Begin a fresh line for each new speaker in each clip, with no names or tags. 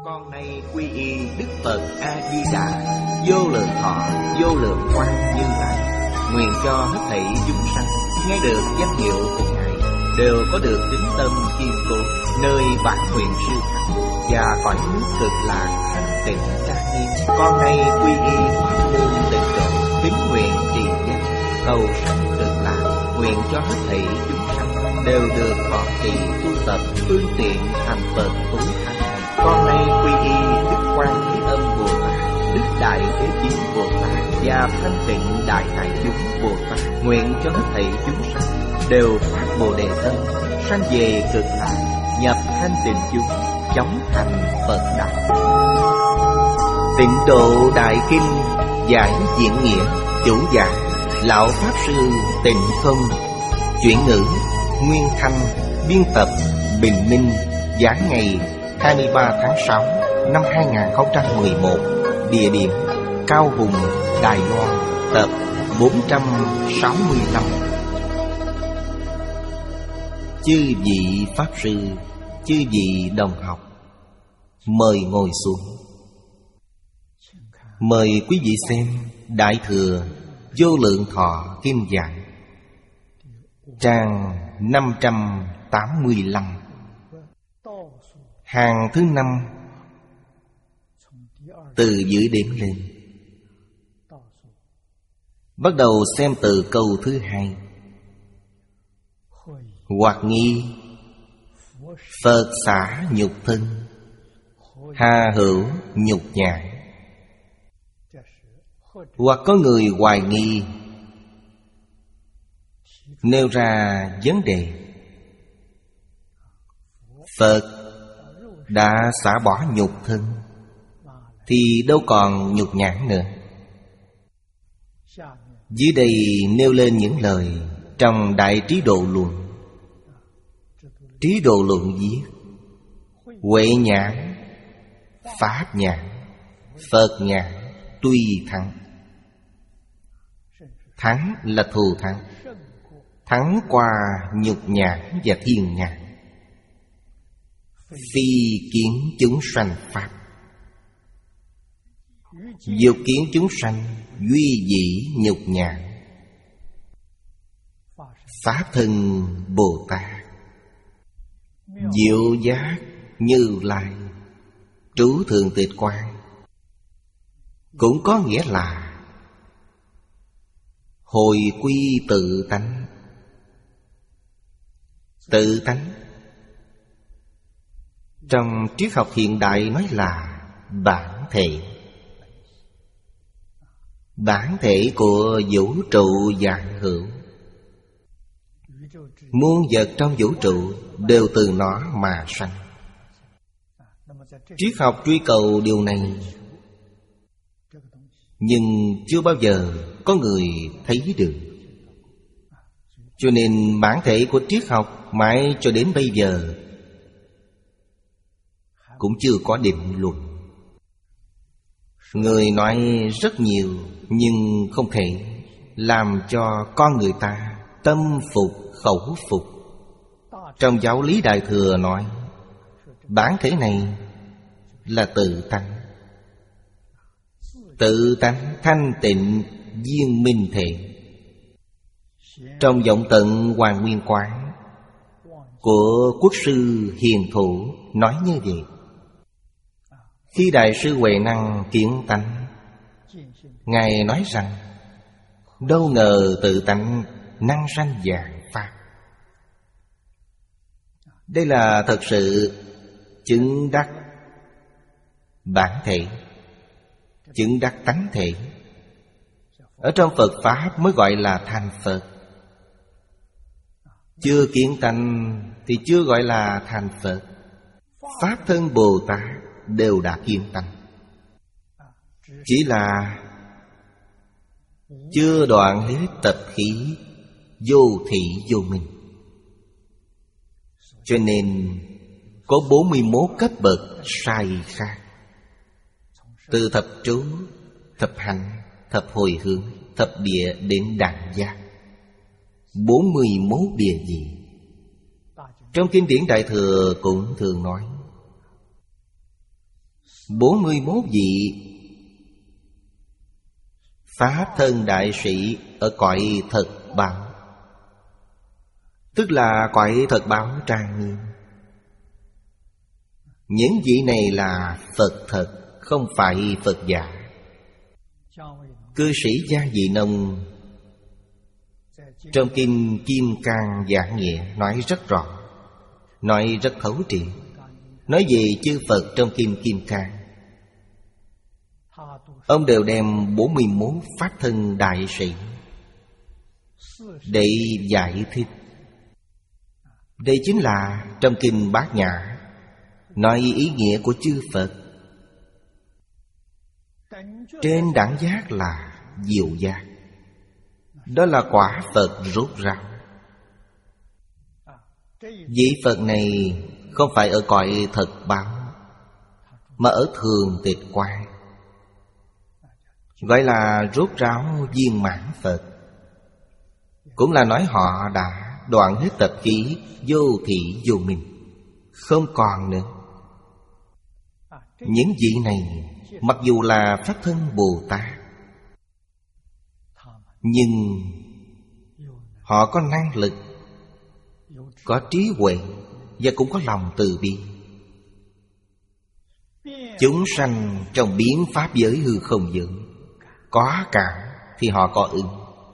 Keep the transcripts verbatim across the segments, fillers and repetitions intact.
Con nay quy y Đức Phật A Di Đà, vô lượng thọ vô lượng quang Như Lai, nguyện cho hết thảy chúng sanh nghe được danh hiệu của Ngài đều có được tín tâm kiên cố, nơi bản nguyện siêu thắng và cõi nước cực lạc thanh tịnh trang nghiêm. Con nay quy y pháp môn tịnh độ, tín nguyện trì danh cầu sanh cực lạc, nguyện cho hết thảy chúng sanh đều được thọ trì tu tập phương tiện thành Phật tối thắng. Con nay quy y Đức Quan Thế Âm Bồ Tát, Đức Đại Thế Chí Bồ Tát và Thanh Tịnh Đại Hải Chúng Bồ Tát, nguyện cho hết thảy chúng sanh đều phát Bồ Đề tâm, sanh về cực lạc, nhập thanh tịnh chúng, chóng thành Phật đạo. Tịnh Độ Đại Kinh giải diễn nghĩa, chủ giảng lão pháp sư Tịnh Không, chuyển ngữ Nguyên Thanh, biên tập Bình Minh, giảng ngày hai mươi ba tháng sáu năm hai nghìn không trăm mười một, địa điểm Cao Hùng, Đài Loan, tập bốn trăm sáu mươi lăm. Chư vị pháp sư, chư vị đồng học, mời ngồi xuống. Mời quý vị xem Đại Thừa Vô Lượng Thọ Kim Giảng, trang năm trăm tám mươi lăm, hàng thứ năm từ dưới đếm lên. Bắt đầu xem từ câu thứ hai. Hoặc nghi Phật xả nhục thân, hà hữu nhục nhãn. Hoặc có người hoài nghi, nêu ra vấn đề Phật đã xả bỏ nhục thân thì đâu còn nhục nhãn nữa. Dưới đây nêu lên những lời trong Đại Trí Độ Luận. Trí Độ Luận viết: Huệ nhãn, Pháp nhãn, Phật nhãn tuy thắng. Thắng là thù thắng, thắng qua nhục nhãn và thiên nhãn. Phi kiến chúng sanh pháp, dục kiến chúng sanh duy dĩ nhục nhãn. Pháp thân Bồ Tát, diệu giác Như Lai, trú Thượng Tịch Quan, cũng có nghĩa là hồi quy tự tánh. Tự tánh trong triết học hiện đại nói là bản thể. Bản thể của vũ trụ vạn hữu. Muôn vật trong vũ trụ đều từ nó mà sanh. Triết học truy cầu điều này, nhưng chưa bao giờ có người thấy được. Cho nên bản thể của triết học mãi cho đến bây giờ cũng chưa có định luận. Người nói rất nhiều, nhưng không thể làm cho con người ta tâm phục khẩu phục. Trong giáo lý Đại Thừa nói, bản thể này là tự tánh. Tự tánh thanh tịnh viên minh thể. Trong vọng tận Hoàng Nguyên Quán của Quốc sư Hiền Thủ nói như vậy. Khi Đại sư Huệ Năng kiến tánh, Ngài nói rằng đâu ngờ tự tánh năng sanh vạn pháp. Đây là thật sự chứng đắc bản thể, chứng đắc tánh thể. Ở trong Phật Pháp mới gọi là thành Phật. Chưa kiến tánh thì chưa gọi là thành Phật. Pháp thân Bồ Tát đều đã kiến tánh, chỉ là chưa đoạn hết tập khí vô thị vô minh. Cho nên có bốn mươi mốt cấp bậc sai khác. Từ thập trú, thập hành, thập hồi hướng, thập địa đến đẳng giác. Bốn mươi mốt địa vị. Trong kinh điển Đại Thừa cũng thường nói Bốn mươi mốt vị Pháp thân đại sĩ ở cõi thật báo, tức là cõi thật báo trang nghiêm. Những vị này là Phật thật, không phải Phật giả. Cư sĩ Gia Vị Nông trong kinh Kim Cang Giảng Nghĩa nói rất rõ, nói rất thấu triệt, nói về chư Phật trong kinh Kim Cang. Ông đều đem bốn mươi mốt Pháp thân đại sĩ để giải thích. Đây chính là trong kinh Bát Nhã nói ý nghĩa của chư Phật. Trên đẳng giác là diệu giác, đó là quả Phật rốt ráo. Vị Phật này không phải ở cõi thật báo, mà ở thường tịch quan, gọi là rốt ráo viên mãn Phật. Cũng là nói họ đã đoạn hết tập khí, vô thị vô minh, không còn nữa. Những vị này mặc dù là Pháp thân Bồ Tát, nhưng họ có năng lực, có trí huệ, và cũng có lòng từ bi. Chúng sanh trong biến pháp giới hư không giới, có cảm thì họ có ứng.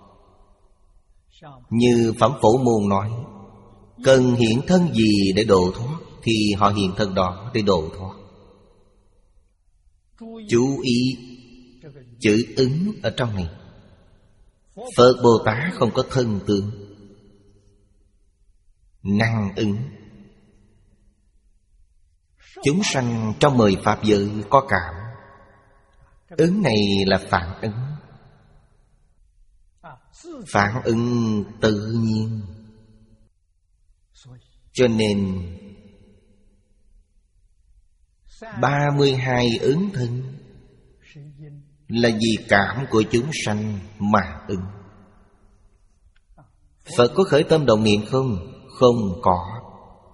Như Phẩm Phổ Môn nói, cần hiện thân gì để độ thoát thì họ hiện thân đó để độ thoát. Chú ý chữ ứng ở trong này. Phật Bồ Tát không có thân tướng, năng ứng. Chúng sanh trong mười pháp giới có cảm, ứng này là phản ứng. Phản ứng tự nhiên. Cho nên ba mươi hai ứng thân là vì cảm của chúng sanh mà ứng. Phật có khởi tâm động niệm không? Không có.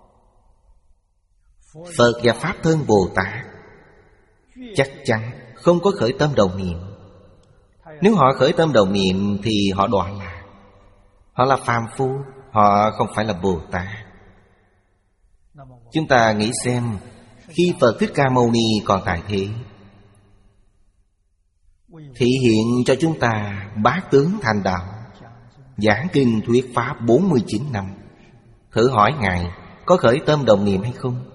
Phật và Pháp thân Bồ Tát chắc chắn không có khởi tâm động niệm. Nếu họ khởi tâm động niệm thì họ đọa lạc. Họ là phàm phu, họ không phải là Bồ Tát. Chúng ta nghĩ xem, khi Phật Thích Ca Mâu Ni còn tại thế, thị hiện cho chúng ta bát tướng thành đạo, giảng kinh thuyết pháp bốn mươi chín năm. Thử hỏi Ngài có khởi tâm động niệm hay không?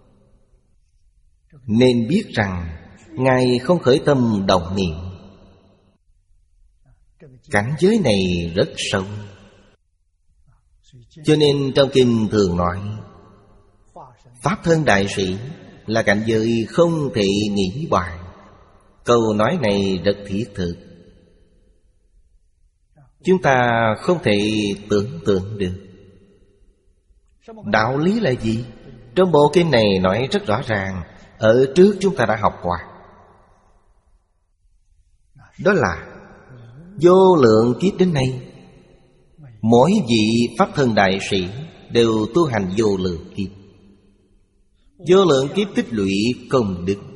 Nên biết rằng Ngài không khởi tâm động niệm. Cảnh giới này rất sâu. Cho nên trong kinh thường nói, Pháp thân đại sĩ là cảnh giới không thể nghĩ bàn. Câu nói này rất thiết thực, chúng ta không thể tưởng tượng được. Đạo lý là gì? Trong bộ kinh này nói rất rõ ràng, ở trước chúng ta đã học qua. Đó là vô lượng kiếp đến nay, mỗi vị Pháp thân đại sĩ đều tu hành vô lượng kiếp. Vô lượng kiếp tích lũy công đức,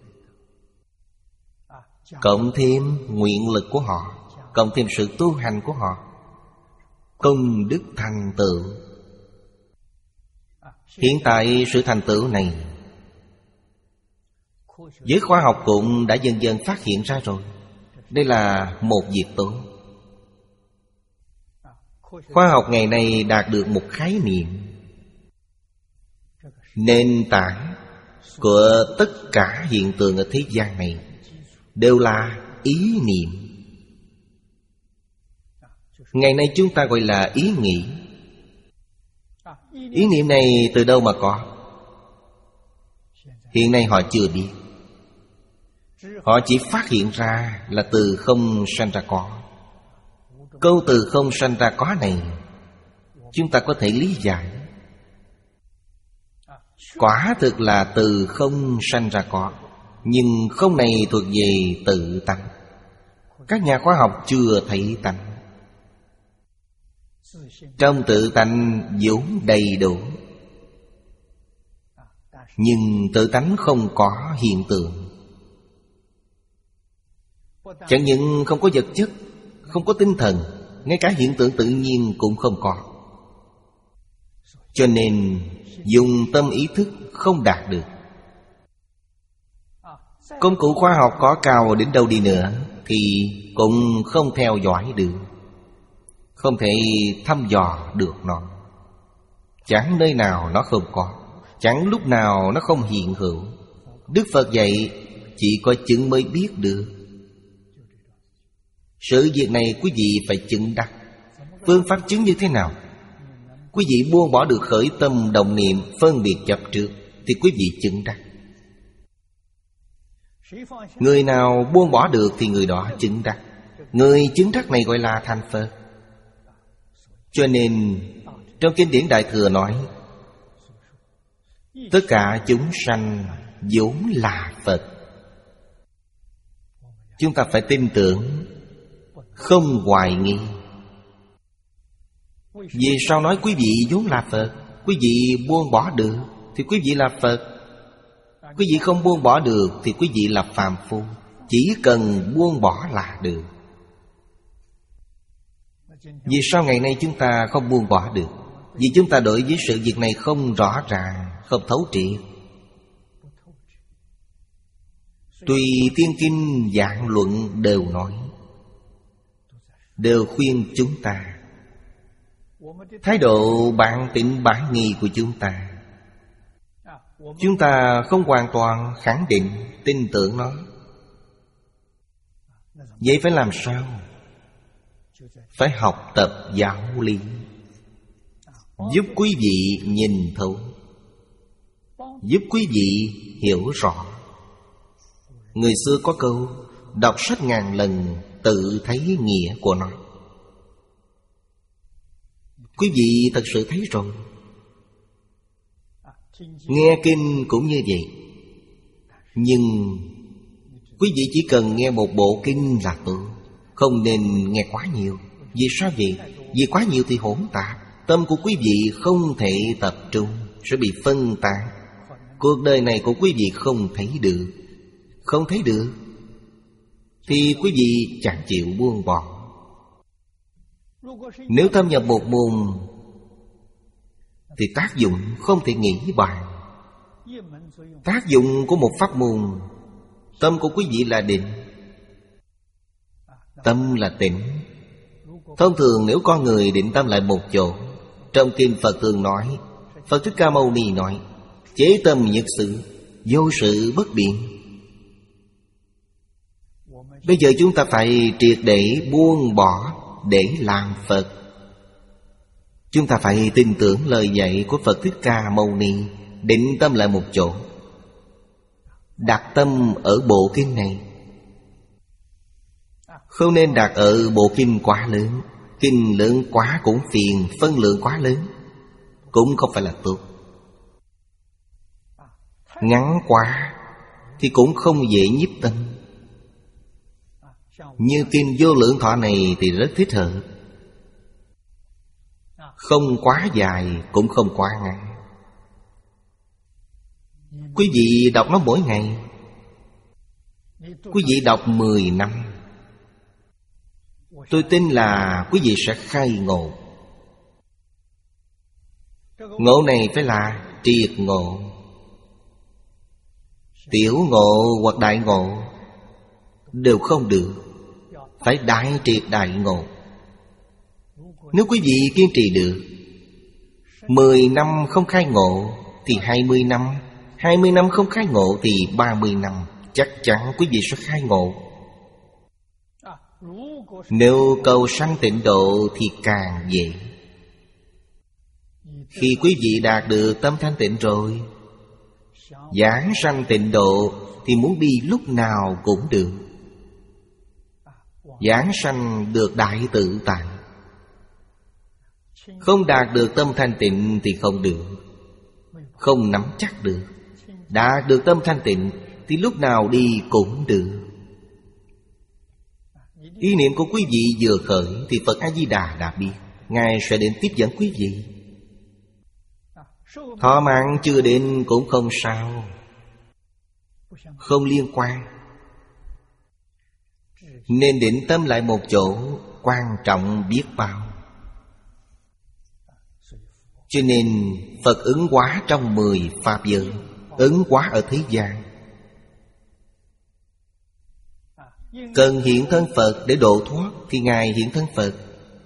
cộng thêm nguyện lực của họ, cộng thêm sự tu hành của họ, công đức thành tựu. Hiện tại sự thành tựu này, giới khoa học cũng đã dần dần phát hiện ra rồi. Đây là một việc tốt. Khoa học ngày nay đạt được một khái niệm, nền tảng của tất cả hiện tượng ở thế gian này đều là ý niệm. Ngày nay chúng ta gọi là ý nghĩ. Ý niệm này từ đâu mà có? Hiện nay họ chưa biết. Họ chỉ phát hiện ra là từ không sanh ra có. Câu từ không sanh ra có này chúng ta có thể lý giải. Quả thực là từ không sanh ra có, nhưng không này thuộc về tự tánh. Các nhà khoa học chưa thấy tánh. Trong tự tánh vốn đầy đủ, nhưng tự tánh không có hiện tượng. Chẳng những không có vật chất, không có tinh thần, ngay cả hiện tượng tự nhiên cũng không có. Cho nên dùng tâm ý thức không đạt được. Công cụ khoa học có cao đến đâu đi nữa thì cũng không theo dõi được, không thể thăm dò được nó. Chẳng nơi nào nó không có, chẳng lúc nào nó không hiện hữu. Đức Phật dạy chỉ có chứng mới biết được. Sự việc này quý vị phải chứng đắc. Phương pháp chứng như thế nào? Quý vị buông bỏ được khởi tâm đồng niệm phân biệt chấp trước thì quý vị chứng đắc. Người nào buông bỏ được thì người đó chứng đắc. Người chứng đắc này gọi là thành Phật. Cho nên trong kinh điển Đại Thừa nói tất cả chúng sanh vốn là Phật. Chúng ta phải tin tưởng, không hoài nghi. Vì sao nói quý vị vốn là Phật? Quý vị buông bỏ được thì quý vị là Phật. Quý vị không buông bỏ được thì quý vị là phàm phu. Chỉ cần buông bỏ là được. Vì sao ngày nay chúng ta không buông bỏ được? Vì chúng ta đối với sự việc này không rõ ràng, không thấu triệt. Tùy tiên kinh giảng luận đều nói, đều khuyên chúng ta. Thái độ bạn tịnh bản nghi của chúng ta, chúng ta không hoàn toàn khẳng định, tin tưởng nó. Vậy phải làm sao? Phải học tập giáo lý, giúp quý vị nhìn thấu, giúp quý vị hiểu rõ. Người xưa có câu đọc sách ngàn lần tự thấy nghĩa của nó. Quý vị thật sự thấy rồi. Nghe kinh cũng như vậy. Nhưng quý vị chỉ cần nghe một bộ kinh là tốt, không nên nghe quá nhiều. Vì sao vậy? Vì quá nhiều thì hỗn tạp. Tâm của quý vị không thể tập trung, sẽ bị phân tán. Cuộc đời này của quý vị không thấy được. Không thấy được thì quý vị chẳng chịu buông bỏ. Nếu thâm nhập một môn thì tác dụng không thể nghĩ bàn. Tác dụng của một pháp môn, tâm của quý vị là định, tâm là tĩnh. Thông thường nếu con người định tâm lại một chỗ, trong kinh Phật thường nói, Phật Thích Ca Mâu Ni nói, chế tâm nhất sự, vô sự bất biện. Bây giờ chúng ta phải triệt để buông bỏ để làm Phật. Chúng ta phải tin tưởng lời dạy của Phật Thích Ca Mâu Ni, định tâm lại một chỗ, đặt tâm ở bộ kinh này. Không nên đặt ở bộ kinh quá lớn. Kinh lớn quá cũng phiền, phân lượng quá lớn cũng không phải là tốt. Ngắn quá thì cũng không dễ nhiếp tâm. Như kinh Vô Lượng Thọ này thì rất thích hợp. Không quá dài cũng không quá ngắn. Quý vị đọc nó mỗi ngày. Quý vị đọc mười năm, tôi tin là quý vị sẽ khai ngộ. Ngộ này phải là triệt ngộ. Tiểu ngộ hoặc đại ngộ đều không được, phải đại triệt đại ngộ. Nếu quý vị kiên trì được, mười năm không khai ngộ thì hai mươi năm, hai mươi năm không khai ngộ thì ba mươi năm, chắc chắn quý vị sẽ khai ngộ. Nếu cầu sanh tịnh độ thì càng dễ. Khi quý vị đạt được tâm thanh tịnh rồi, giảng sanh tịnh độ thì muốn đi lúc nào cũng được. Giảng sanh được đại tự tại. Không đạt được tâm thanh tịnh thì không được, không nắm chắc được. Đạt được tâm thanh tịnh thì lúc nào đi cũng được. Ý niệm của quý vị vừa khởi thì Phật A-di-đà đã biết, Ngài sẽ đến tiếp dẫn quý vị. Thọ mạng chưa đến cũng không sao, không liên quan. Nên định tâm lại một chỗ quan trọng biết bao. Cho nên Phật ứng hóa trong mười pháp giới, ứng hóa ở thế gian. Cần hiện thân Phật để độ thoát thì Ngài hiện thân Phật.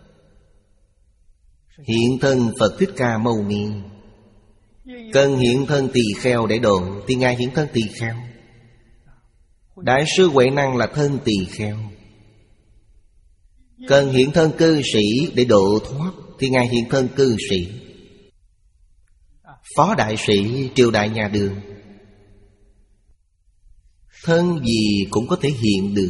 Hiện thân Phật Thích Ca Mâu Ni. Cần hiện thân tỳ kheo để độ thì Ngài hiện thân tỳ kheo. Đại sư Huệ Năng là thân tỳ kheo. Cần hiện thân cư sĩ để độ thoát thì Ngài hiện thân cư sĩ. Phó đại sĩ triều đại nhà Đường, thân gì cũng có thể hiện được.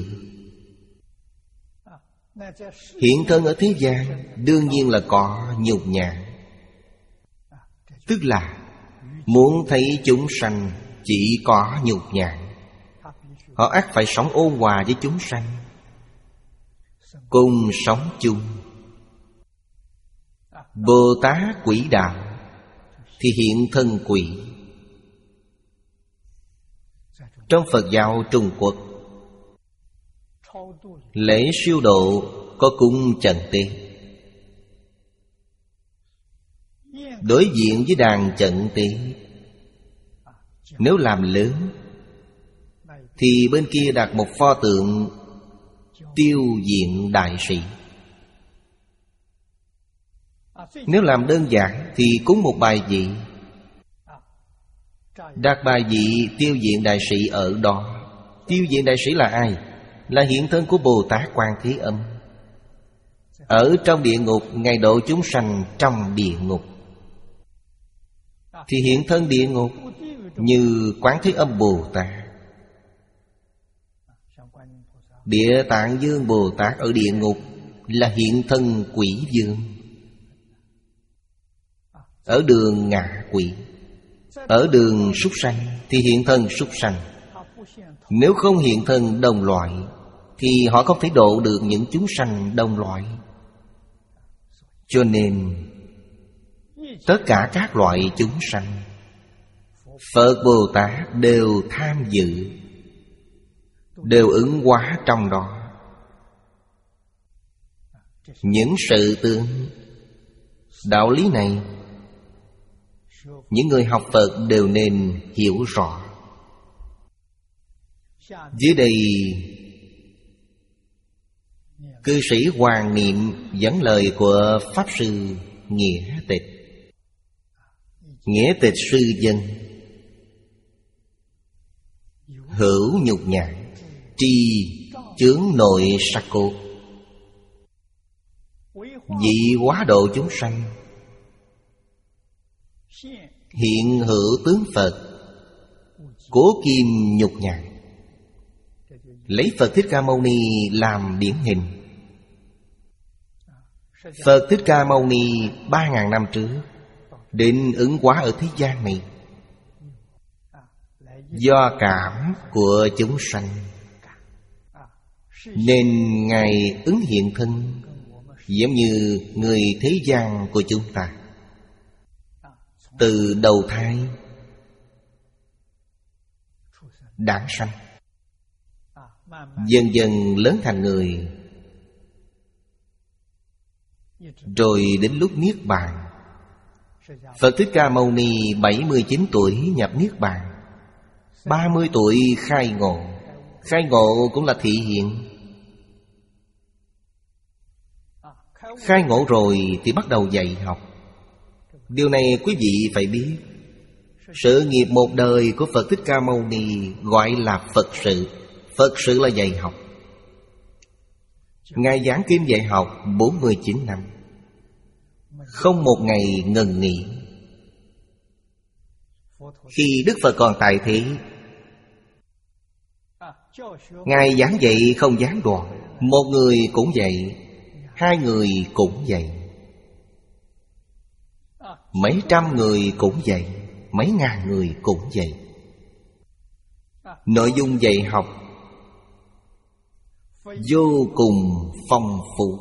Hiện thân ở thế gian đương nhiên là có nhục nhã. Tức là muốn thấy chúng sanh chỉ có nhục nhã. Họ ắt phải sống ôn hòa với chúng sanh, cùng sống chung. Bồ Tát quỷ đạo thì hiện thân quỷ. Trong Phật giáo Trung Quốc, lễ siêu độ có cúng trần tế. Đối diện với đàn trần tế, nếu làm lớn thì bên kia đặt một pho tượng Tiêu Diện Đại Sĩ. Nếu làm đơn giản thì cúng một bài vị, đặt bài vị Tiêu Diện Đại Sĩ ở đó. Tiêu Diện Đại Sĩ là ai? Là hiện thân của Bồ Tát Quan Thế Âm. Ở trong địa ngục, Ngài độ chúng sanh trong địa ngục. Thì hiện thân địa ngục như Quán Thế Âm Bồ Tát. Địa Tạng Dương Bồ Tát ở địa ngục là hiện thân quỷ dương. Ở đường ngạ quỷ. Ở đường súc sanh thì hiện thân súc sanh. Nếu không hiện thân đồng loại thì họ không thể độ được những chúng sanh đồng loại. Cho nên tất cả các loại chúng sanh, Phật Bồ Tát đều tham dự, đều ứng hóa trong đó. Những sự tương đạo lý này, những người học Phật đều nên hiểu rõ. Dưới đây cư sĩ Hoàng Niệm dẫn lời của Pháp Sư Nghĩa Tịch. Nghĩa Tịch sư dân: hữu nhục nhã, tri chướng nội sắc cốt, dị hóa độ chúng sanh, hiện hữu tướng Phật, cố kim nhục nhã. Lấy Phật Thích Ca Mâu Ni làm điển hình. Phật Thích Ca Mâu Ni ba ngàn năm trước định ứng hóa ở thế gian này. Do cảm của chúng sanh nên Ngài ứng hiện thân, giống như người thế gian của chúng ta. Từ đầu thai đản sanh, dần dần lớn thành người, rồi đến lúc niết bàn. Phật Thích Ca Mâu Ni bảy mươi chín tuổi nhập niết bàn, ba mươi tuổi khai ngộ. Khai ngộ cũng là thị hiện. Khai ngộ rồi thì bắt đầu dạy học. Điều này quý vị phải biết. Sự nghiệp một đời của Phật Thích Ca Mâu Ni gọi là Phật sự. Phật sự là dạy học. Ngài giảng kinh dạy học bốn mươi chín năm, không một ngày ngừng nghỉ. Khi Đức Phật còn tại thế, Ngài giảng dạy không gián đoạn. Một người cũng dạy, hai người cũng dạy, mấy trăm người cũng dạy, mấy ngàn người cũng dạy. Nội dung dạy học vô cùng phong phú.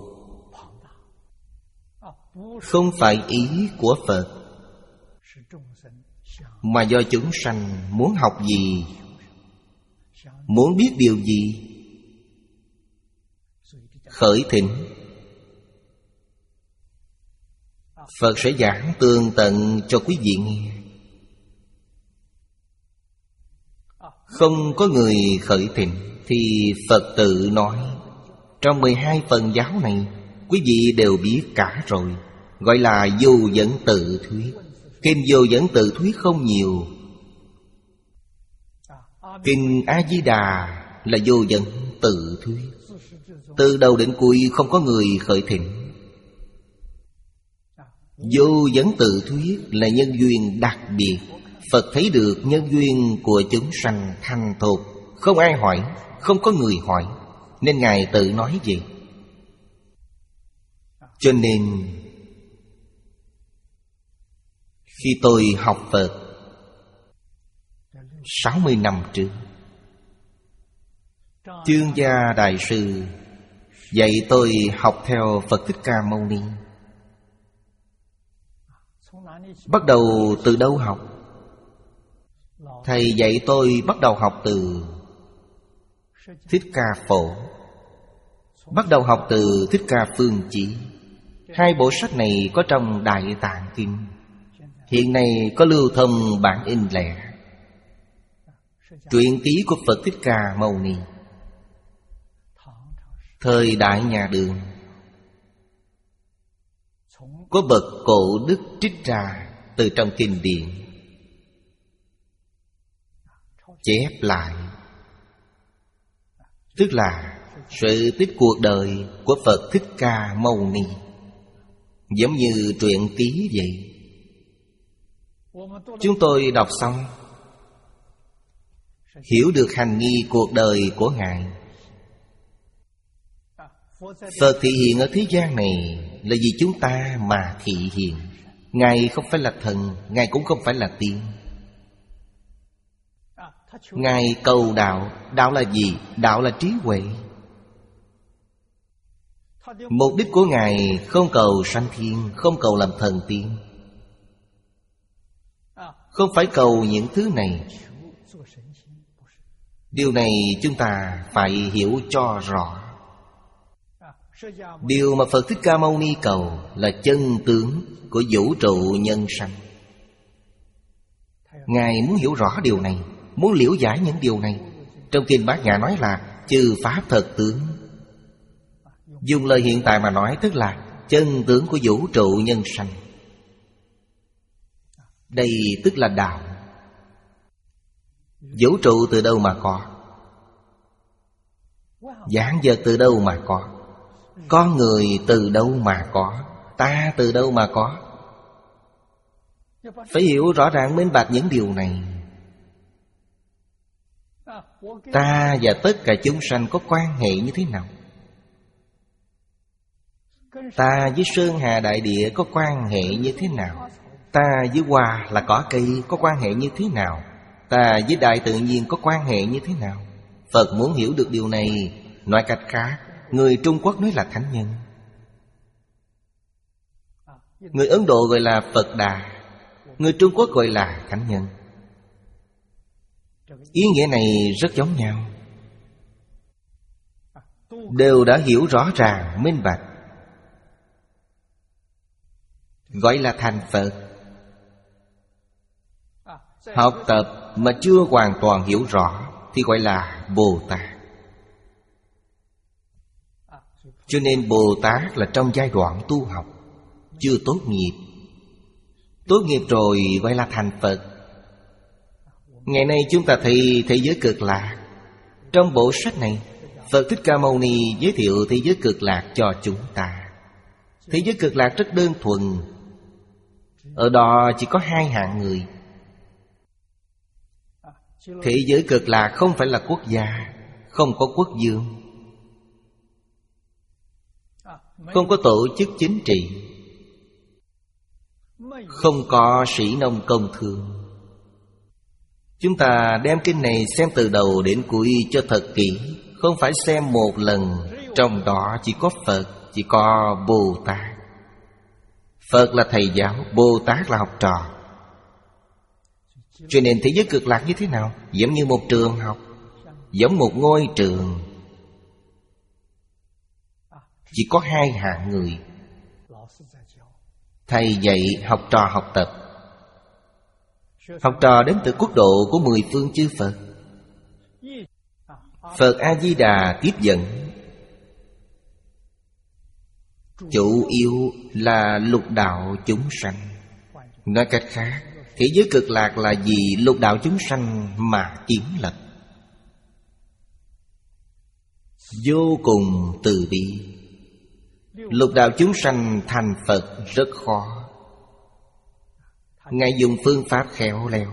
Không phải ý của Phật, mà do chúng sanh muốn học gì, muốn biết điều gì khởi thỉnh, Phật sẽ giảng tường tận cho quý vị nghe. Không có người khởi thỉnh thì Phật tự nói. Trong mười hai phần giáo này, quý vị đều biết cả rồi, gọi là vô dẫn tự thuyết. Kinh vô dẫn tự thuyết không nhiều. Kinh A-di-đà là vô dẫn tự thuyết, từ đầu đến cuối không có người khởi thỉnh. Vô dẫn tự thuyết là nhân duyên đặc biệt. Phật thấy được nhân duyên của chúng sanh thành thục, không ai hỏi, không có người hỏi, nên Ngài tự nói vậy. Cho nên khi tôi học Phật sáu mươi năm trước, Chương Gia Đại Sư dạy tôi học theo Phật Thích Ca Mâu Ni. Bắt đầu từ đâu học? Thầy dạy tôi bắt đầu học từ Thích Ca Phổ, bắt đầu học từ Thích Ca Phương Chí. Hai bộ sách này có trong Đại Tạng Kinh. Hiện nay có lưu thông bản in lẻ, truyện ký của Phật Thích Ca Mâu Ni. Thời Đại Nhà Đường, có bậc cổ đức trích ra từ trong kinh điển, chép lại, tức là sự tích cuộc đời của Phật Thích Ca Mâu Ni, giống như truyện ký vậy. Chúng tôi đọc xong, hiểu được hành nghi cuộc đời của Ngài. Phật thị hiện ở thế gian này là vì chúng ta mà thị hiện. Ngài không phải là thần, Ngài cũng không phải là tiên. Ngài cầu đạo. Đạo là gì? Đạo là trí huệ. Mục đích của Ngài không cầu sanh thiên, không cầu làm thần tiên, không phải cầu những thứ này. Điều này chúng ta phải hiểu cho rõ. Điều mà Phật Thích Ca Mâu Ni cầu là chân tướng của vũ trụ nhân sanh. Ngài muốn hiểu rõ điều này, muốn liễu giải những điều này. Trong Kinh Bát Nhã nói là chư pháp thật tướng. Dùng lời hiện tại mà nói tức là chân tướng của vũ trụ nhân sanh. Đây tức là đạo. Vũ trụ từ đâu mà có? Vạn vật từ đâu mà có? Con người từ đâu mà có? Ta từ đâu mà có? Phải hiểu rõ ràng minh bạch những điều này. Ta và tất cả chúng sanh có quan hệ như thế nào? Ta với Sơn Hà Đại Địa có quan hệ như thế nào? Ta với hoa là cỏ cây có quan hệ như thế nào? Ta với đại tự nhiên có quan hệ như thế nào? Phật muốn hiểu được điều này. Nói cách khác, người Trung Quốc nói là thánh nhân, người Ấn Độ gọi là Phật Đà, người Trung Quốc gọi là thánh nhân. Ý nghĩa này rất giống nhau, đều đã hiểu rõ ràng minh bạch, gọi là thành Phật. Học tập mà chưa hoàn toàn hiểu rõ thì gọi là Bồ Tát. Cho nên Bồ Tát là trong giai đoạn tu học, chưa tốt nghiệp. Tốt nghiệp rồi gọi là thành Phật. Ngày nay chúng ta thấy thế giới cực lạc. Trong bộ sách này, Phật Thích Ca Mâu Ni giới thiệu thế giới cực lạc cho chúng ta. Thế giới cực lạc rất đơn thuần. Ở đó chỉ có hai hạng người. Thế giới cực lạc không phải là quốc gia, không có quốc vương, không có tổ chức chính trị, không có sĩ nông công thương. Chúng ta đem kinh này xem từ đầu đến cuối cho thật kỹ, không phải xem một lần. Trong đó chỉ có Phật, chỉ có Bồ Tát. Phật là thầy giáo, Bồ Tát là học trò. Cho nên thế giới cực lạc như thế nào? Giống như một trường học, giống một ngôi trường. chỉ có hai hạng người. Thầy dạy, học trò học tập. Học trò đến từ quốc độ của mười phương chư Phật. Phật A-di-đà tiếp dẫn. Chủ yếu là lục đạo chúng sanh. Nói cách khác, thế giới cực lạc là vì lục đạo chúng sanh mà kiến lập. Vô cùng từ bi. Lục đạo chúng sanh thành Phật rất khó. Ngài dùng phương pháp khéo léo,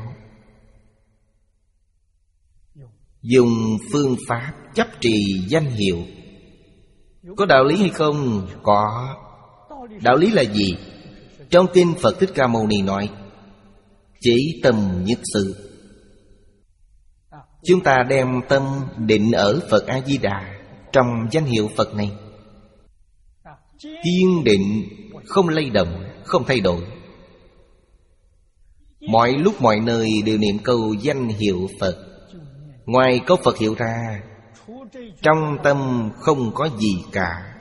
dùng phương pháp chấp trì danh hiệu. Có đạo lý hay không? Có. Đạo lý là gì? Trong kinh Phật Thích Ca Mâu Ni nói, chỉ tâm nhất sự. Chúng ta đem tâm định ở Phật A-di-đà, trong danh hiệu Phật này, kiên định, không lay động, không thay đổi. Mọi lúc mọi nơi đều niệm câu danh hiệu Phật. Ngoài câu Phật hiệu ra, trong tâm không có gì cả.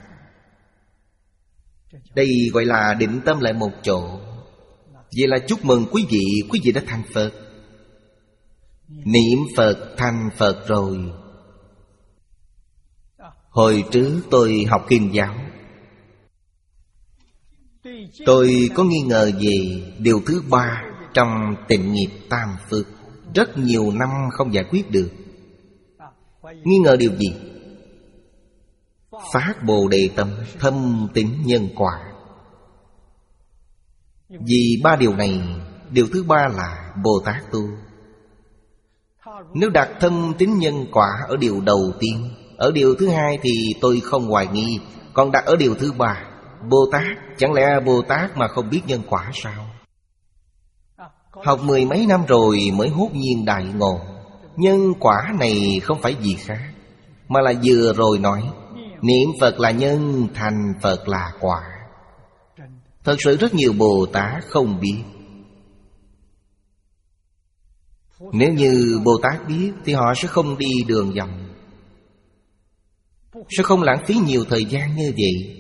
Đây gọi là định tâm lại một chỗ. Vậy là chúc mừng quý vị, quý vị đã thành Phật. Niệm Phật thành Phật rồi. Hồi trước tôi học kinh giáo, tôi có nghi ngờ về điều thứ ba trong tịnh nghiệp tam phước. Rất nhiều năm không giải quyết được. Nghi ngờ điều gì? Phát Bồ Đề tâm, thâm tín nhân quả. Vì ba điều này, điều thứ ba là Bồ Tát tu. Nếu đặt thâm tín nhân quả ở điều đầu tiên, ở điều thứ hai thì tôi không hoài nghi. Còn đặt ở điều thứ ba, Bồ Tát, chẳng lẽ Bồ Tát mà không biết nhân quả sao? Học mười mấy năm rồi mới hốt nhiên đại ngộ. Nhân quả này không phải gì khác, mà là vừa rồi nói, niệm Phật là nhân, thành Phật là quả. Thật sự rất nhiều Bồ Tát không biết. Nếu như Bồ Tát biết thì họ sẽ không đi đường vòng, sẽ không lãng phí nhiều thời gian như vậy.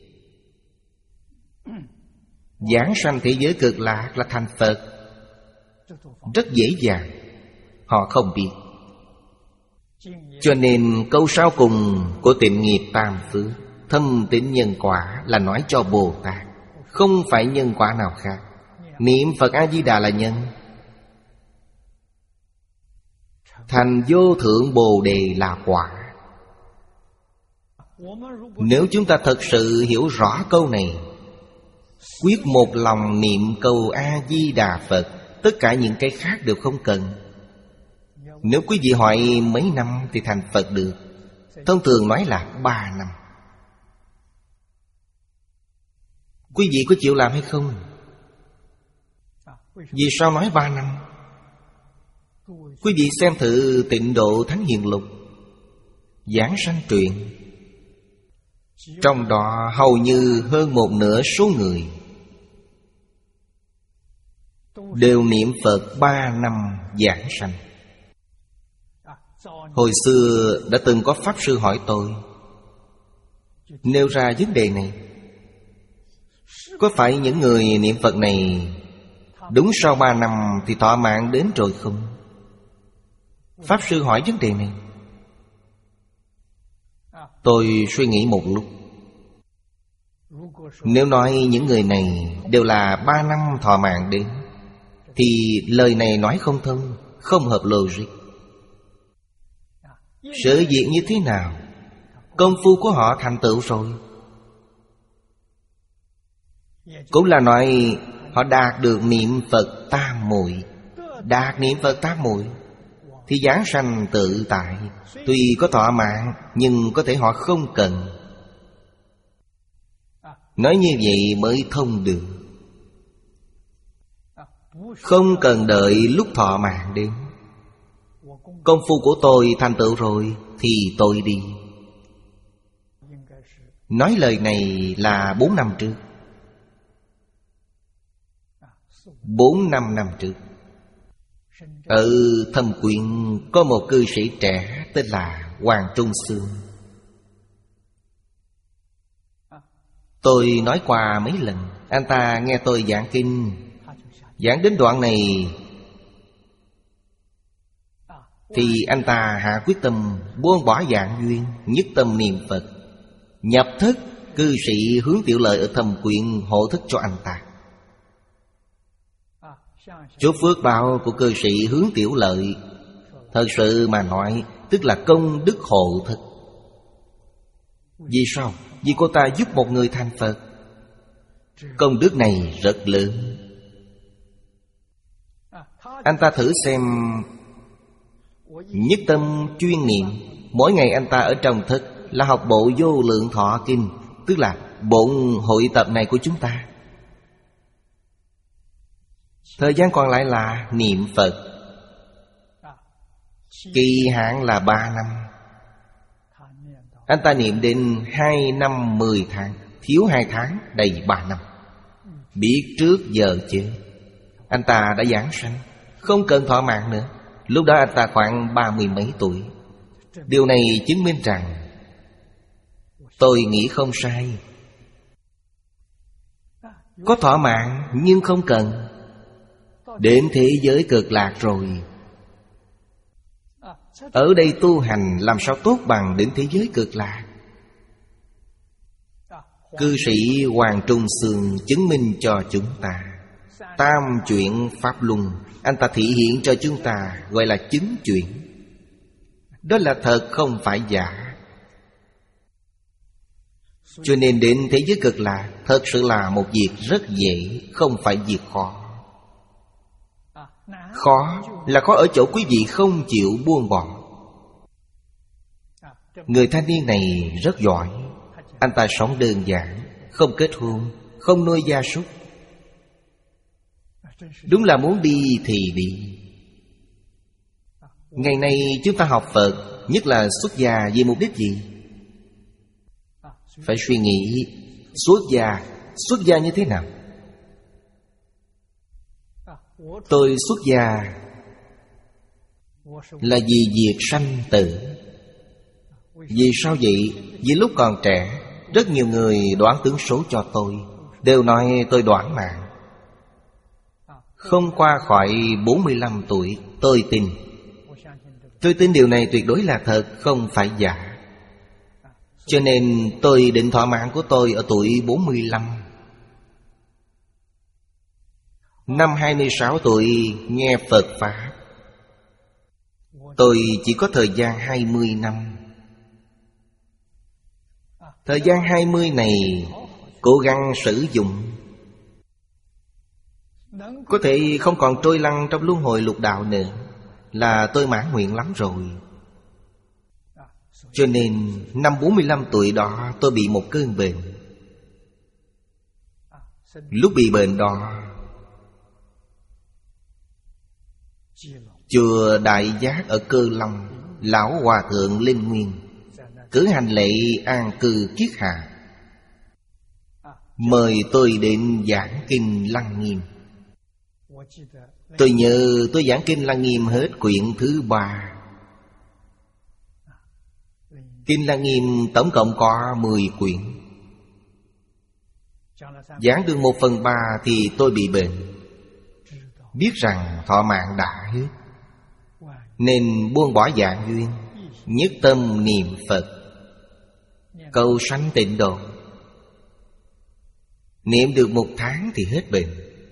Giảng sanh thế giới cực lạc là thành Phật rất dễ dàng. Họ không biết. Cho nên câu sau cùng của tịnh nghiệp tam phước, thâm tín nhân quả, là nói cho Bồ Tát, không phải nhân quả nào khác. Niệm Phật A-di-đà là nhân, thành vô thượng Bồ Đề là quả. Nếu chúng ta thật sự hiểu rõ câu này, quyết một lòng niệm câu A-di-đà Phật, tất cả những cái khác đều không cần. Nếu quý vị hỏi mấy năm thì thành Phật được, thông thường nói là ba năm. Quý vị có chịu làm hay không? Vì sao nói ba năm? Quý vị xem thử Tịnh Độ Thánh Hiền Lục, Giảng Sanh Truyện. Trong đó hầu như hơn một nửa số người đều niệm Phật ba năm giảng sanh. Hồi xưa đã từng có Pháp Sư hỏi tôi, nêu ra vấn đề này, có phải những người niệm Phật này đúng sau ba năm thì thọ mạng đến rồi không? Pháp Sư hỏi vấn đề này. Tôi suy nghĩ một lúc. Nếu nói những người này đều là ba năm thọ mạng đến, thì lời này nói không thông, không hợp logic. Sự việc như thế nào? Công phu của họ thành tựu rồi, cũng là nói họ đạt được niệm Phật tam muội. Đạt niệm Phật tam muội thì giảng sanh tự tại. Tuy có thọ mạng, nhưng có thể họ không cần. Nói như vậy mới thông được. Không cần đợi lúc thọ mạng đến. Công phu của tôi thành tựu rồi thì tôi đi. Nói lời này là bốn năm trước, Bốn năm năm trước, ở Thâm Quyện có một cư sĩ trẻ tên là Hoàng Trung Sương. Tôi nói qua mấy lần. Anh ta nghe tôi giảng kinh, giảng đến đoạn này thì anh ta hạ quyết tâm buông bỏ dạng duyên, nhất tâm niệm Phật. Nhập thất, cư sĩ Hướng Tiểu Lợi ở Thâm Quyện hộ thất cho anh ta. Chút phước báo của cư sĩ Hướng Tiểu Lợi, thật sự mà nói, tức là công đức hộ thất. Vì sao? Vì cô ta giúp một người thành Phật. Công đức này rất lớn. Anh ta thử xem, nhất tâm chuyên niệm, mỗi ngày anh ta ở trong thất là học bộ Vô Lượng Thọ Kinh, tức là bộ hội tập này của chúng ta. Thời gian còn lại là niệm Phật. Kỳ hạn là ba năm. Anh ta niệm đến hai năm mười tháng, thiếu hai tháng, đầy ba năm. Biết trước giờ chết, anh ta đã giảng sanh, không cần thọ mạng nữa. Lúc đó anh ta khoảng ba mươi mấy tuổi. Điều này chứng minh rằng tôi nghĩ không sai. Có thọ mạng nhưng không cần. Đến thế giới cực lạc rồi. Ở đây tu hành làm sao tốt bằng đến thế giới cực lạc. Cư sĩ Hoàng Trung Sương chứng minh cho chúng ta. Tam chuyển Pháp Luân, anh ta thị hiện cho chúng ta, gọi là chứng chuyển. Đó là thật, không phải giả. Cho nên đến thế giới cực lạc thật sự là một việc rất dễ, không phải việc khó. Khó là khó ở chỗ quý vị không chịu buông bỏ. Người thanh niên này rất giỏi. Anh ta sống đơn giản, không kết hôn, không nuôi gia súc. Đúng là muốn đi thì đi. Ngày nay chúng ta học Phật, nhất là xuất gia, vì mục đích gì? Phải suy nghĩ xuất gia. Xuất gia như thế nào? Tôi xuất gia là vì diệt sanh tử. Vì sao vậy? Vì lúc còn trẻ, rất nhiều người đoán tướng số cho tôi, đều nói tôi đoán mạng. Không qua khỏi bốn mươi lăm tuổi, tôi tin. Tôi tin điều này tuyệt đối là thật, không phải giả. Cho nên tôi định thọ mạng của tôi ở tuổi bốn mươi lăm. Năm hai mươi sáu tuổi nghe Phật Pháp. Tôi chỉ có thời gian hai mươi năm. Thời gian hai mươi này cố gắng sử dụng, có thể không còn trôi lăn trong luân hồi lục đạo nữa, là tôi mãn nguyện lắm rồi. Cho nên năm bốn mươi lăm tuổi đó tôi bị một cơn bệnh. Lúc bị bệnh đó, chùa Đại Giác ở Cơ Long, Lão Hòa Thượng Linh Nguyên cử hành lễ an cư kiết hạ, mời tôi đến giảng kinh Lăng Nghiêm. Tôi nhớ tôi giảng kinh Lăng Nghiêm hết quyển thứ ba. Kinh Lăng Nghiêm tổng cộng có mười quyển. Giảng được một phần ba thì tôi bị bệnh. Biết rằng thọ mạng đã hết, nên buông bỏ dạng duyên, nhất tâm niệm Phật, cầu sanh tịnh độ. Niệm được một tháng thì hết bệnh.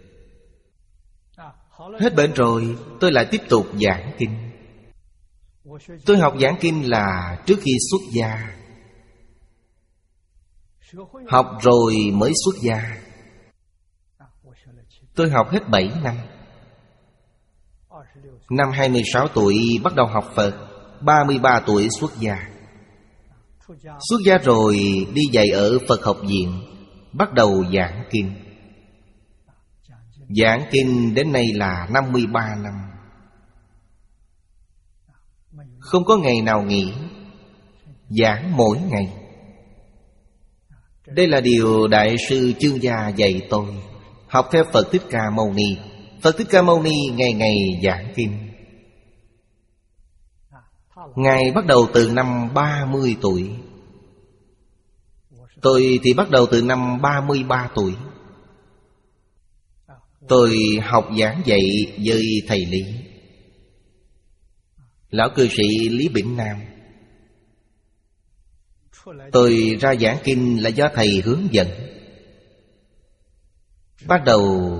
Hết bệnh rồi, tôi lại tiếp tục giảng kinh. Tôi học giảng kinh là trước khi xuất gia. Học rồi mới xuất gia. Tôi học hết bảy năm. Năm hai mươi sáu tuổi bắt đầu học Phật, ba mươi ba tuổi xuất gia. Xuất gia rồi đi dạy ở Phật học viện, bắt đầu giảng kinh. Giảng kinh đến nay là năm mươi ba năm. Không có ngày nào nghỉ, giảng mỗi ngày. Đây là điều Đại sư Chương Gia dạy tôi. Học theo Phật Thích Ca Mâu Ni. Phật Thích Ca Mâu Ni ngày ngày giảng kinh. Ngài bắt đầu từ năm ba mươi tuổi. Tôi thì bắt đầu từ năm ba mươi ba tuổi. Tôi học giảng dạy với thầy Lý, lão cư sĩ Lý Bỉnh Nam. Tôi ra giảng kinh là do thầy hướng dẫn. Bắt đầu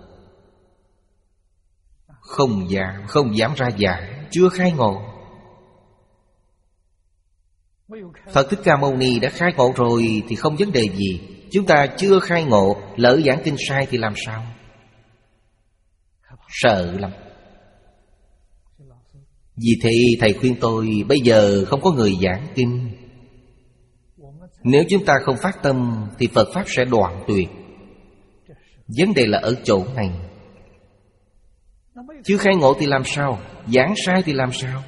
không dám, không dám ra giảng, chưa khai ngộ. Phật Thích Ca Mâu Ni đã khai ngộ rồi thì không vấn đề gì. Chúng ta chưa khai ngộ, lỡ giảng kinh sai thì làm sao? Sợ lắm. Vì thế thầy khuyên tôi bây giờ không có người giảng kinh. Nếu chúng ta không phát tâm thì Phật Pháp sẽ đoạn tuyệt. Vấn đề là ở chỗ này. Chưa khai ngộ thì làm sao? Giảng sai thì làm sao?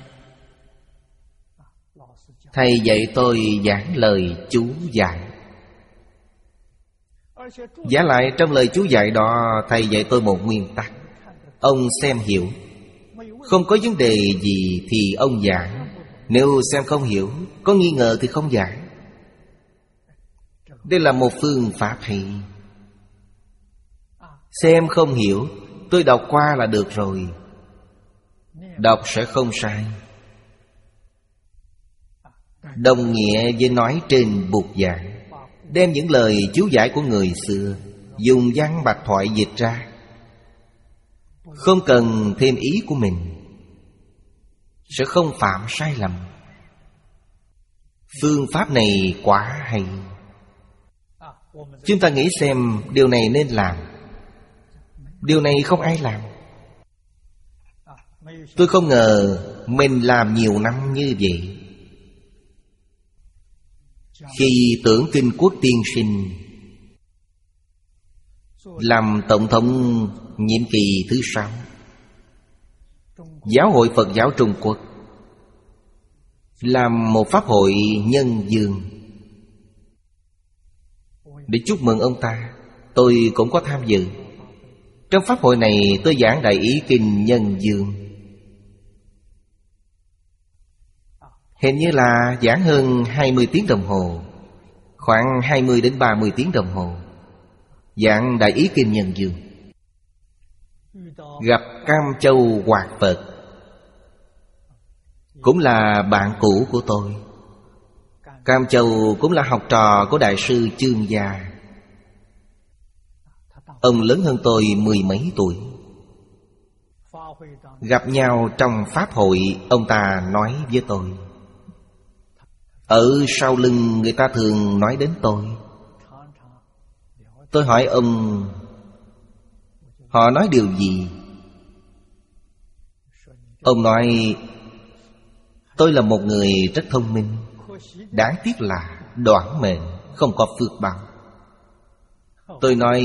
Thầy dạy tôi giảng lời chú dạy. Giả lại trong lời chú dạy đó, thầy dạy tôi một nguyên tắc. Ông xem hiểu, không có vấn đề gì thì ông giảng. Nếu xem không hiểu, có nghi ngờ thì không giảng. Đây là một phương pháp hay. Xem không hiểu, tôi đọc qua là được rồi. Đọc sẽ không sai. Đồng nghĩa với nói trên bục giảng, đem những lời chú giải của người xưa dùng văn bạch thoại dịch ra, không cần thêm ý của mình, sẽ không phạm sai lầm. Phương pháp này quá hay. Chúng ta nghĩ xem điều này nên làm, điều này không ai làm. Tôi không ngờ mình làm nhiều năm như vậy. Khi Tưởng Kinh Quốc tiên sinh làm tổng thống nhiệm kỳ thứ sáu Giáo hội Phật giáo Trung Quốc, làm một pháp hội nhân dương để chúc mừng ông ta. Tôi cũng có tham dự. Trong pháp hội này tôi giảng Đại Ý Kinh Nhân Dương. Hình như là giảng hơn hai mươi tiếng đồng hồ, khoảng hai mươi đến ba mươi tiếng đồng hồ, giảng Đại Ý Kinh Nhân Dương. Gặp Cam Châu Hoạt Phật, cũng là bạn cũ của tôi. Cam Châu cũng là học trò của Đại sư Chương Gia. Ông lớn hơn tôi mười mấy tuổi. Gặp nhau trong pháp hội, ông ta nói với tôi. Ở sau lưng người ta thường nói đến tôi. Tôi hỏi ông, họ nói điều gì? Ông nói, tôi là một người rất thông minh, đáng tiếc là đoạn mệnh, không có phước báo. Tôi nói,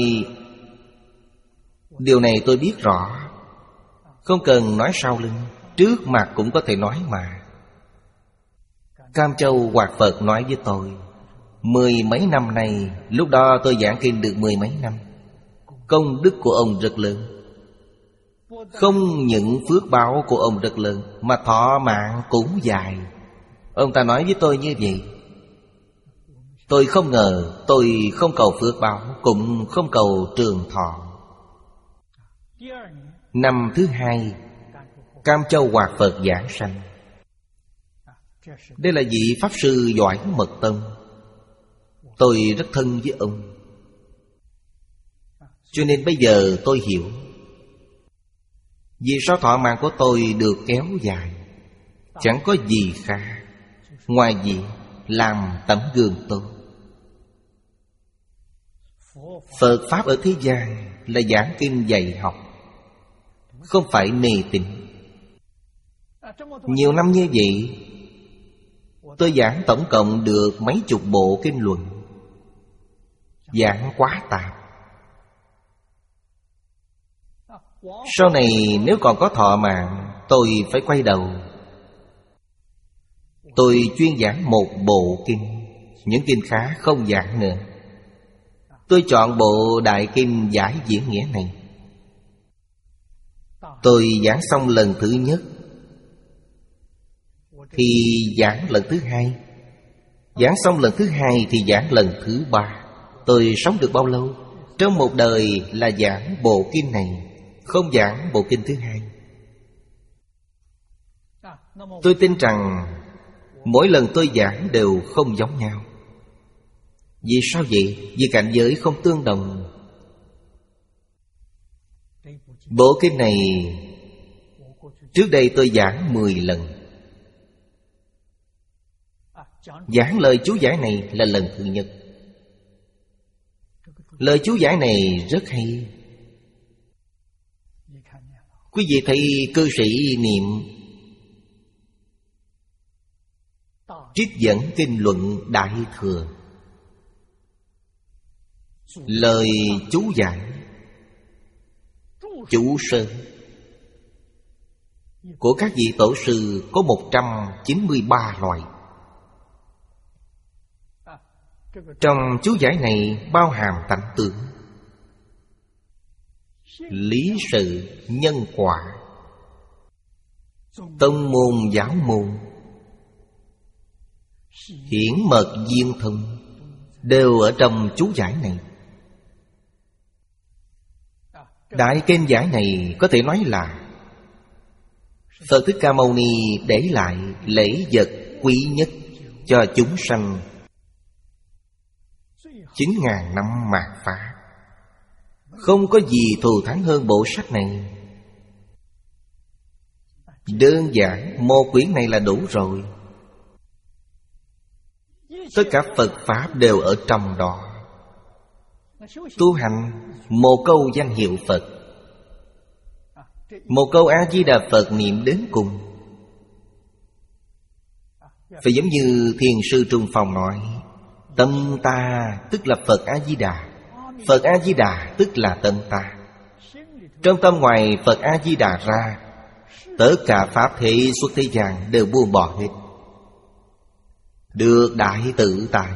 điều này tôi biết rõ, không cần nói sau lưng, trước mặt cũng có thể nói mà. Cam Châu Hoạt Phật nói với tôi, mười mấy năm nay, lúc đó tôi giảng kinh được mười mấy năm, công đức của ông rất lớn. Không những phước báo của ông rất lớn, mà thọ mạng cũng dài. Ông ta nói với tôi như vậy. Tôi không ngờ, tôi không cầu phước báo, cũng không cầu trường thọ. Năm thứ hai, Cam Châu Hoạt Phật giảng sanh. Đây là vị Pháp Sư giỏi mật tông. Tôi rất thân với ông, cho nên bây giờ tôi hiểu vì sao thọ mạng của tôi được kéo dài. Chẳng có gì khác ngoài việc làm tấm gương tốt. Phật Pháp ở thế gian là giảng kinh dạy học, không phải mê tín. Nhiều năm như vậy, tôi giảng tổng cộng được mấy chục bộ kinh luận. Giảng quá tạp. Sau này nếu còn có thọ mạng, tôi phải quay đầu. Tôi chuyên giảng một bộ kinh, những kinh khác không giảng nữa. Tôi chọn bộ Đại Kinh Giải Diễn Nghĩa này. Tôi giảng xong lần thứ nhất, thì giảng lần thứ hai, Giảng xong lần thứ hai thì giảng lần thứ ba. Tôi sống được bao lâu? Trong một đời là giảng bộ kinh này, không giảng bộ kinh thứ hai. Tôi tin rằng mỗi lần tôi giảng đều không giống nhau. Vì sao vậy? Vì cảnh giới không tương đồng. Bộ kinh này trước đây tôi giảng mười lần. Giảng lời chú giải này là lần thứ nhất. Lời chú giải này rất hay. Quý vị thấy cư sĩ niệm trích dẫn kinh luận Đại Thừa, lời chú giải, chú sơ của các vị tổ sư có một trăm chín mươi ba loại. Trong chú giải này bao hàm tánh tướng, lý sự, nhân quả, tông môn giáo môn, hiển mật viên thông, đều ở trong chú giải này. Đại kinh giải này có thể nói là Phật Thích Ca Mâu Ni để lại lễ vật quý nhất cho chúng sanh chín ngàn năm mạt Pháp. Không có gì thù thắng hơn bộ sách này. Đơn giản một quyển này là đủ rồi. Tất cả Phật Pháp đều ở trong đó. Tu hành một câu danh hiệu Phật, một câu A-di-đà Phật niệm đến cùng. Phải giống như Thiền sư Trung Phong nói, tâm ta tức là Phật A-di-đà, Phật A-di-đà tức là tâm ta. Trong tâm ngoài Phật A-di-đà ra, tất cả Pháp thế xuất thế gian đều buông bỏ hết, được đại tự tại.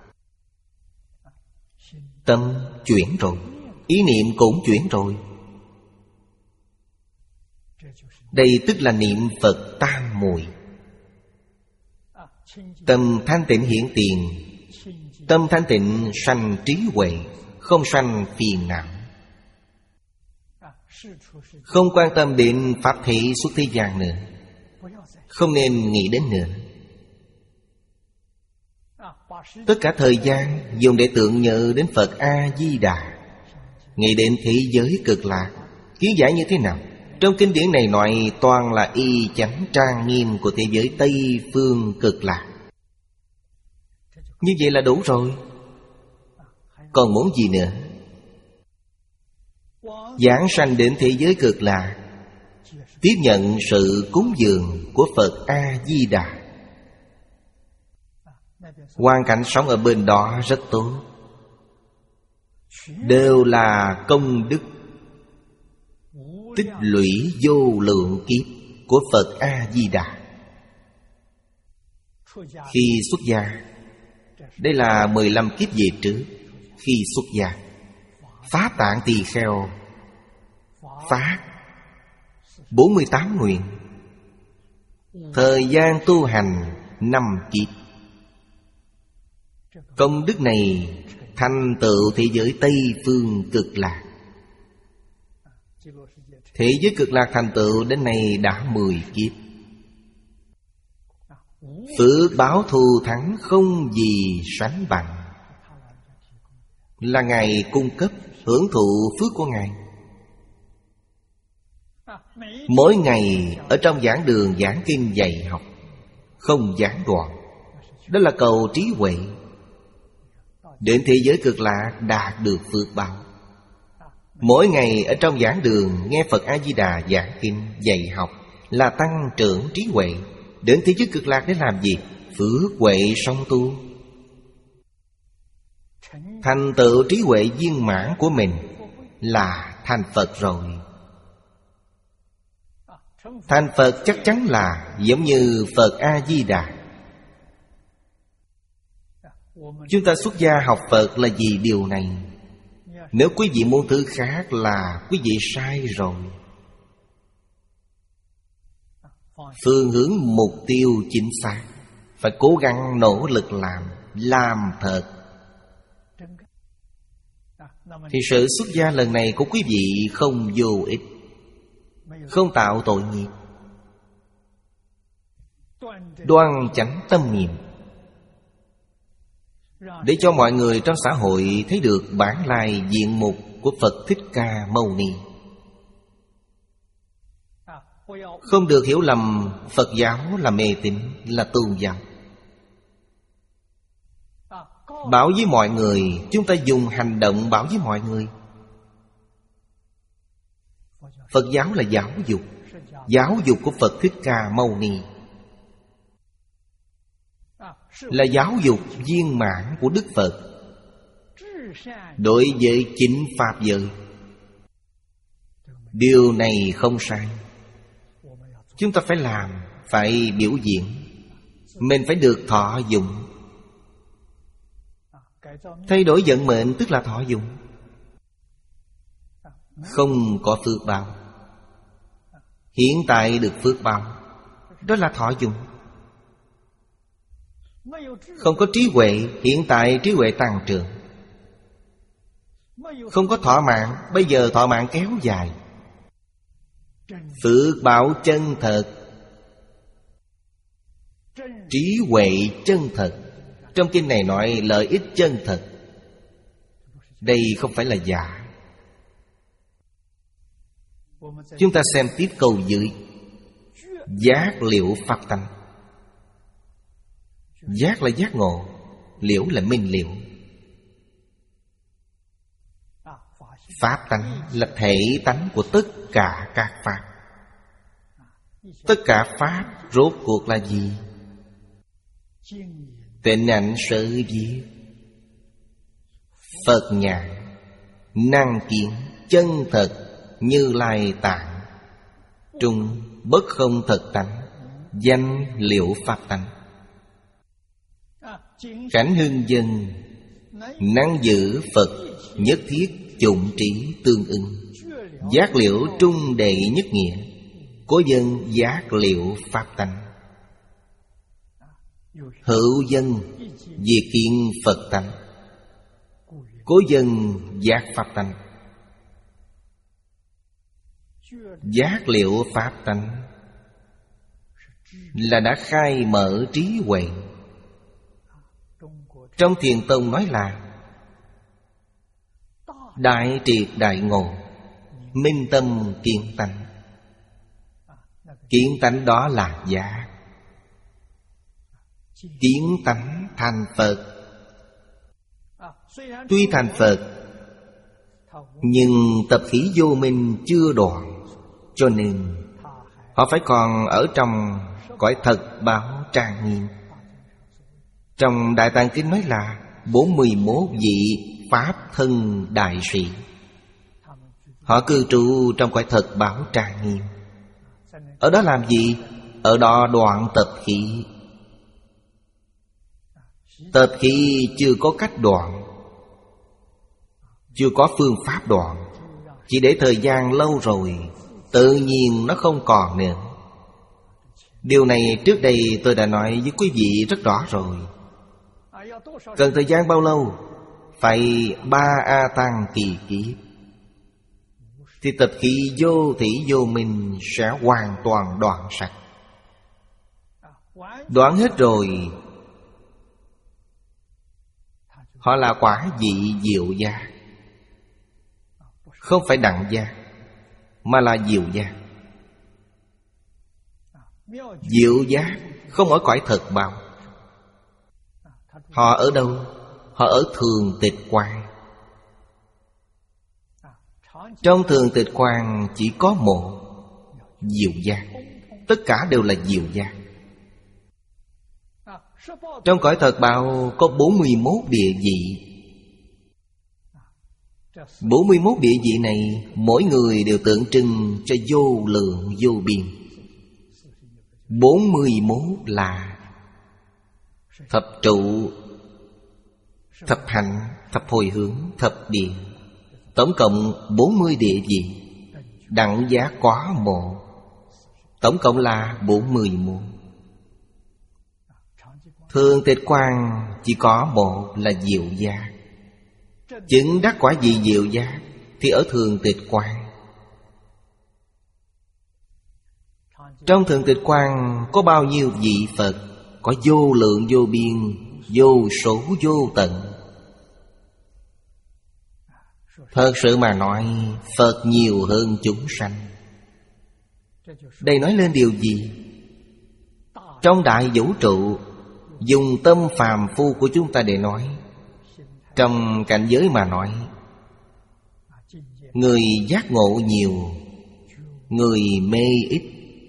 Tâm chuyển rồi, ý niệm cũng chuyển rồi. Đây tức là niệm Phật tam muội. Tâm thanh tịnh hiển tiền. Tâm thanh tịnh sanh trí huệ, không sanh phiền não. Không quan tâm đến Pháp thế xuất thế gian nữa, không nên nghĩ đến nữa. Tất cả thời gian dùng để tưởng nhớ đến Phật A-di-đà, nghĩ đến thế giới cực lạc. Kiến giải như thế nào? Trong kinh điển này nói toàn là y chánh trang nghiêm của thế giới Tây Phương cực lạc. Như vậy là đủ rồi. Còn muốn gì nữa? Giảng sanh đến thế giới cực lạc, tiếp nhận sự cúng dường của Phật A-di-đà. Hoàn cảnh sống ở bên đó rất tốt, đều là công đức tích lũy vô lượng kiếp của Phật A-di-đà. Khi xuất gia, đây là mười lăm kiếp về trước. Khi xuất gia, phá tạng tỳ kheo, phát bốn mươi tám nguyện. Thời gian tu hành năm kiếp. Công đức này thành tựu thế giới Tây Phương cực lạc. Thế giới cực lạc thành tựu đến nay đã mười kiếp. Phước báo thù thắng không gì sánh bằng. Là Ngài cung cấp hưởng thụ phước của Ngài. Mỗi ngày ở trong giảng đường giảng kinh dạy học, không gián đoạn. Đó là cầu trí huệ. Đến thế giới cực lạc đạt được phước báo. Mỗi ngày ở trong giảng đường nghe Phật A-di-đà giảng kinh dạy học là tăng trưởng trí huệ. Đến thế giới cực lạc để làm gì? Phước huệ song tu, thành tựu trí huệ viên mãn của mình là thành Phật rồi. Thành Phật chắc chắn là giống như Phật A-di-đà. Chúng ta xuất gia học Phật là vì điều này. Nếu quý vị muốn thứ khác là quý vị sai rồi. Phương hướng mục tiêu chính xác, phải cố gắng nỗ lực làm, làm thật. Thì sự xuất gia lần này của quý vị không vô ích, không tạo tội nghiệp. Đoan chánh tâm niệm, để cho mọi người trong xã hội thấy được bản lai diện mục của Phật Thích Ca Mâu Ni. Không được hiểu lầm Phật giáo là mê tín, là tôn giáo. Bảo với mọi người, chúng ta dùng hành động bảo với mọi người. Phật giáo là giáo dục, giáo dục của Phật Thích Ca Mâu Ni, là giáo dục viên mãn của Đức Phật đối với chính Pháp giới. Điều này không sai. Chúng ta phải làm, phải biểu diễn. Mình phải được thọ dụng. Thay đổi vận mệnh tức là thọ dụng. Không có phước báo, hiện tại được phước báo, đó là thọ dụng. Không có trí huệ, hiện tại trí huệ tăng trưởng. Không có thọ mạng, bây giờ thọ mạng kéo dài. Phước báo chân thật, trí huệ chân thật. Trong kinh này nói lợi ích chân thật. Đây không phải là giả. Chúng ta xem tiếp câu dưới: giác liễu pháp tánh. Giác là giác ngộ, liễu là minh liễu. Pháp tánh là thể tánh của tất cả các pháp. Tất cả pháp rốt cuộc là gì? Tịnh ảnh sở viết, Phật nhãn, năng kiến, chân thật, Như Lai tạng, trung bất không thật tánh, danh liễu pháp tánh. Cảnh hưng dân, năng giữ Phật, nhất thiết chủng trí tương ưng. Giác liễu trung đệ nhất nghĩa, cố dân giác liễu pháp tánh. Hữu dân diệt kiến Phật tánh, cố dân giác pháp tánh. Giác liễu pháp tánh là đã khai mở trí huệ. Trong Thiền Tông nói là đại triệt đại ngộ, minh tâm kiến tánh. Kiến tánh đó là giác. Kiến tánh thành Phật. Tuy thành Phật, nhưng tập khí vô minh chưa đoạn, cho nên họ phải còn ở trong cõi thật báo trang nghiêm. Trong Đại Tạng Kinh nói là bốn mươi mốt vị Pháp thân đại sĩ. Họ cư trú trong cõi thật báo trang nghiêm. Ở đó làm gì? Ở đó đoạn tập khí. Tập khí chưa có cách đoạn, chưa có phương pháp đoạn. Chỉ để thời gian lâu rồi, tự nhiên nó không còn nữa. Điều này trước đây tôi đã nói với quý vị rất rõ rồi. Cần thời gian bao lâu? Phải ba A Tăng kỳ kiếp, thì tập khí vô thỉ vô minh sẽ hoàn toàn đoạn sạch. Đoạn hết rồi, họ là quả vị diệu giác. Không phải đẳng giác, mà là diệu giác. Diệu giác không ở cõi thật báo. Họ ở đâu? Họ ở thường tịch quan. Trong thường tịch quan chỉ có một diệu giác. Tất cả đều là diệu giác. Trong cõi thật báo có bốn mươi mốt địa vị. bốn mươi mốt địa vị này, mỗi người đều tượng trưng cho vô lượng vô biên. bốn mươi mốt là thập trụ, thập hạnh, thập hồi hướng, thập địa. Tổng cộng bốn mươi địa vị. Đẳng giác có một, tổng cộng là bốn mươi mốt. Thường tịch quan chỉ có một là diệu giác. Chứng đắc quả vị diệu giác thì ở thường tịch quan. Trong thường tịch quan có bao nhiêu vị Phật? Có vô lượng vô biên, vô số vô tận. Thật sự mà nói, Phật nhiều hơn chúng sanh. Đây nói lên điều gì? Trong đại vũ trụ, dùng tâm phàm phu của chúng ta để nói, trong cảnh giới mà nói, người giác ngộ nhiều, người mê ít.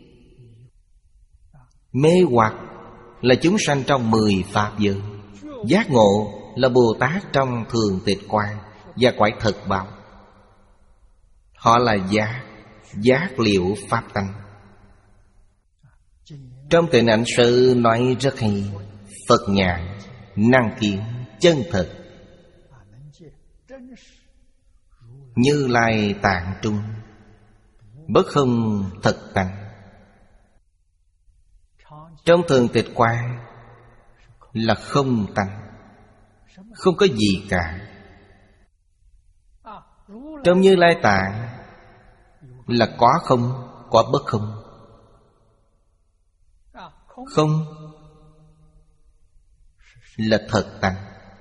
Mê hoặc là chúng sanh trong mười pháp giới, giác ngộ là Bồ Tát trong thường tịch quan và quải thực báo. Họ là giác, giác liệu pháp tánh. Trong Tịnh Ảnh Sư nói rất hay: Phật nhãn, năng kiến, chân thực, Như Lai tạng trung, bất không thật tánh. Trong thường tịch quan là không tánh, không có gì cả. Trong Như Lai tạng là có không, có bất không. Không là thật tánh.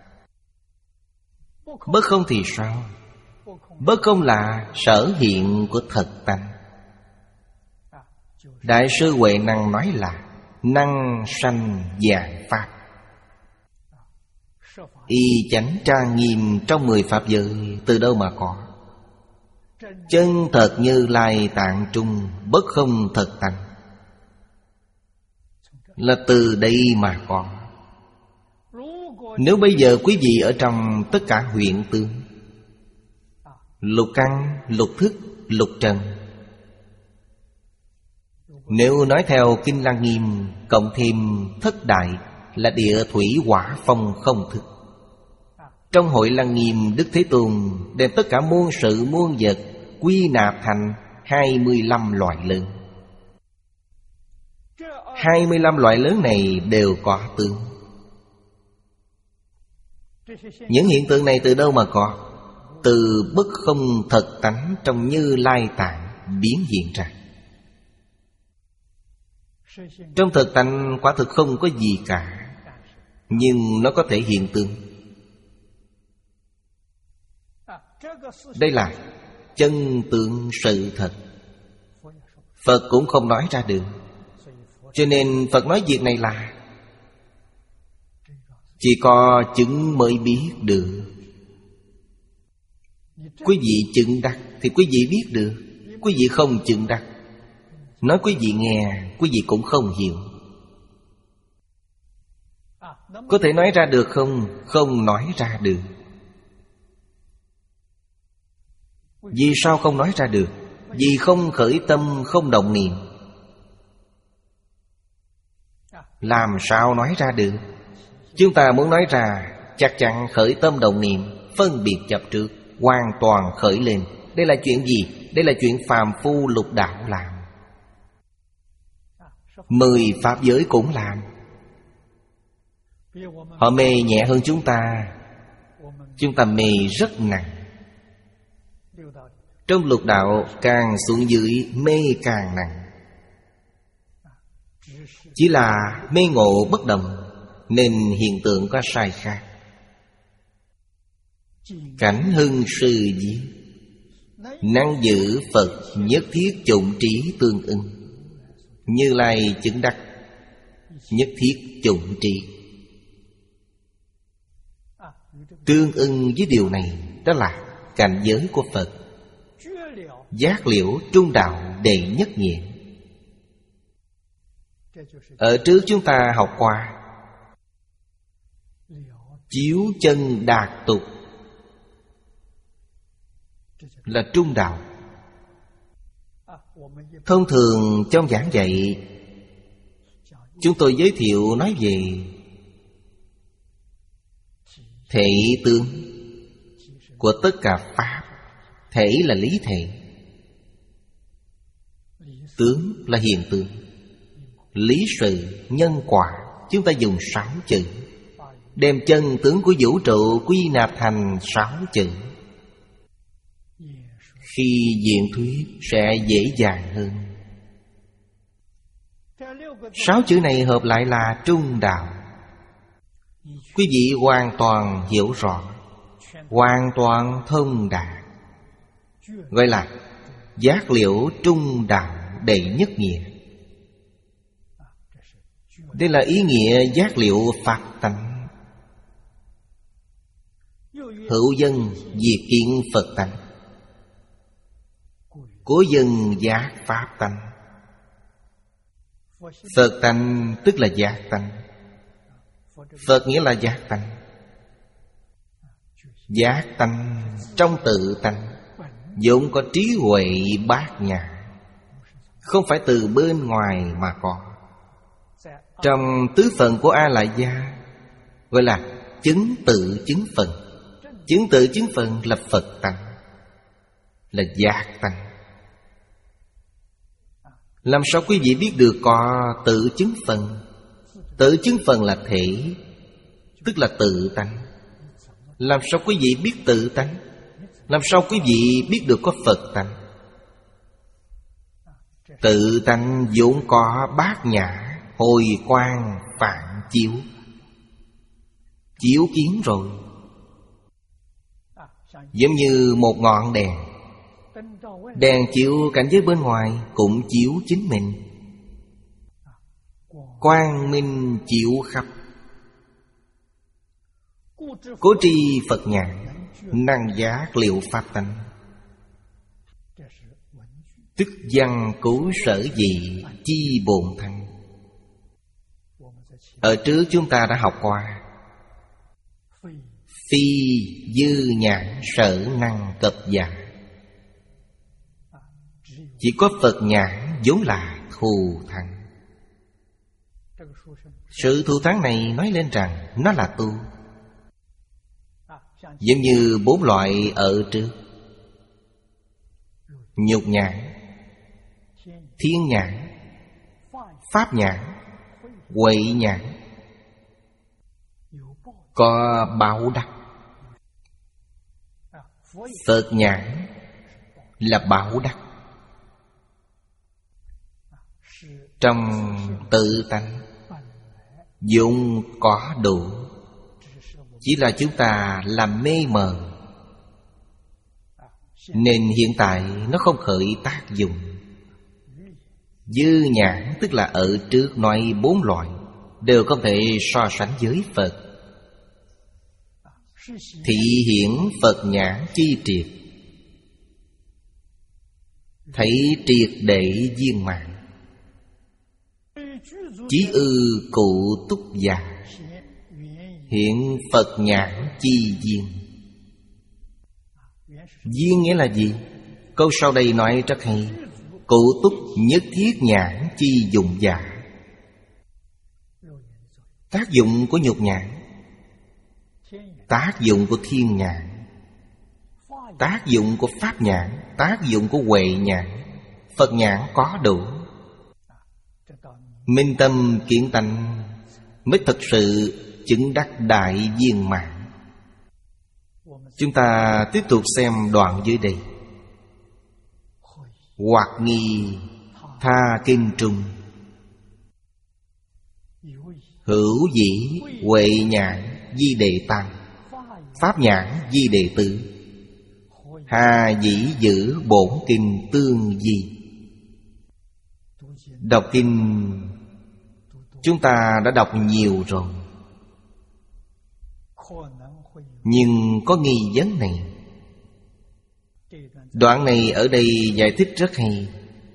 Bất không thì sao? Bất không là sở hiện của thật tánh. Đại sư Huệ Năng nói là năng sanh vạn pháp. Y chánh trang nghiêm trong mười pháp giới từ đâu mà có? Chân thật Như Lai tạng trung, bất không thật tánh, là từ đây mà có. Nếu bây giờ quý vị ở trong tất cả huyện tướng, lục căn, lục thức, lục trần, nếu nói theo Kinh Lăng Nghiêm, cộng thêm thất đại là địa thủy hỏa phong không thức. Trong Hội Lăng Nghiêm, Đức Thế Tôn đem tất cả muôn sự muôn vật quy nạp thành hai mươi lăm loại lớn. Hai mươi lăm loại lớn này đều có tướng. Những hiện tượng này từ đâu mà có? Từ bất không thật tánh trong Như Lai tạng biến hiện ra. Trong thực tánh quả thực không có gì cả, nhưng nó có thể hiện tướng. Đây là chân tướng sự thật. Phật cũng không nói ra được. Cho nên Phật nói việc này là chỉ có chứng mới biết được. Quý vị chứng đắc thì quý vị biết được. Quý vị không chứng đắc, nói quý vị nghe, quý vị cũng không hiểu. Có thể nói ra được không? Không nói ra được. Vì sao không nói ra được? Vì không khởi tâm, không động niệm. Làm sao nói ra được? Chúng ta muốn nói ra, chắc chắn khởi tâm động niệm, phân biệt chấp trước, hoàn toàn khởi lên. Đây là chuyện gì? Đây là chuyện phàm phu lục đạo làm. Mười pháp giới cũng làm. Họ mê nhẹ hơn chúng ta. Chúng ta mê rất nặng. Trong lục đạo càng xuống dưới mê càng nặng. Chỉ là mê ngộ bất đồng nên hiện tượng có sai khác. Cảnh hưng sư diệt, năng giữ Phật nhất thiết chủng trí tương ưng. Như Lai chứng đắc nhất thiết chủng trí. Tương ưng với điều này, đó là cảnh giới của Phật. Giác liễu trung đạo đệ nhất nhiệm. Ở trước chúng ta học qua chiếu chân đạt tục là trung đạo. Thông thường trong giảng dạy, chúng tôi giới thiệu nói về thể tướng của tất cả pháp. Thể là lý thể, tướng là hiện tượng, lý sự, nhân quả, chúng ta dùng sáu chữ, đem chân tướng của vũ trụ quy nạp thành sáu chữ. Khi diễn thuyết sẽ dễ dàng hơn. Sáu chữ này hợp lại là trung đạo. Quý vị hoàn toàn hiểu rõ, hoàn toàn thông đạt, gọi là giác liễu trung đạo đệ nhất nghĩa. Đây là ý nghĩa giác liễu pháp tánh. Hữu dân diệt kiến Phật tánh, cố dân giác pháp tánh. Phật tánh tức là giác tánh. Phật nghĩa là giác tánh. Giác tánh trong tự tánh vốn có trí huệ bát nhã, không phải từ bên ngoài mà có. Trong tứ phần của A Lại Gia gọi là chứng tự chứng phần. Chứng tự chứng phần là Phật tánh, là giác tánh. Làm sao quý vị biết được có tự chứng phần? Tự chứng phần là thể, tức là tự tánh. Làm sao quý vị biết tự tánh? Làm sao quý vị biết được có Phật tánh? Tự tánh vốn có bát nhã, hồi quang phản chiếu. Chiếu kiến rồi, giống như một ngọn đèn. Đèn chiếu cảnh giới bên ngoài cũng chiếu chính mình. Quang minh chiếu khắp. Cố tri Phật nhãn, năng giác liệu pháp tánh. Tức văn cố sở dị, chi bổn thân. Ở trước chúng ta đã học qua. Phi dư nhãn sở năng cập giả. Chỉ có Phật nhãn vốn là thù thắng. Sự thù thắng này nói lên rằng nó là tu. Giống như bốn loại ở trước: nhục nhãn, thiên nhãn, pháp nhãn, huệ nhãn. Có báo đắc. Phật nhãn là báo đắc. Trong tự tánh vốn có đủ, chỉ là chúng ta làm mê mờ, nên hiện tại nó không khởi tác dụng. Dư nhãn tức là ở trước nói bốn loại đều không thể so sánh với Phật. Thị hiển Phật nhãn chi triệt, thấy triệt để viên mãn. Chí ư cụ túc giả, hiện Phật nhãn chi duyên. Duyên nghĩa là gì? Câu sau đây nói rất hay. Cụ túc nhất thiết nhãn chi dụng giả. Tác dụng của nhục nhãn, tác dụng của thiên nhãn, tác dụng của pháp nhãn, tác dụng của huệ nhãn. Phật nhãn có đủ. Minh tâm kiến tánh mới thật sự chứng đắc đại viên mãn. Chúng ta tiếp tục xem đoạn dưới đây. Hoặc nghi tha kinh trung, hữu dĩ huệ nhãn di đệ tam, pháp nhãn di đệ tứ, hà dĩ giữ bổn kinh tương di. Đọc kinh chúng ta đã đọc nhiều rồi, nhưng có nghi vấn này. Đoạn này ở đây giải thích rất hay.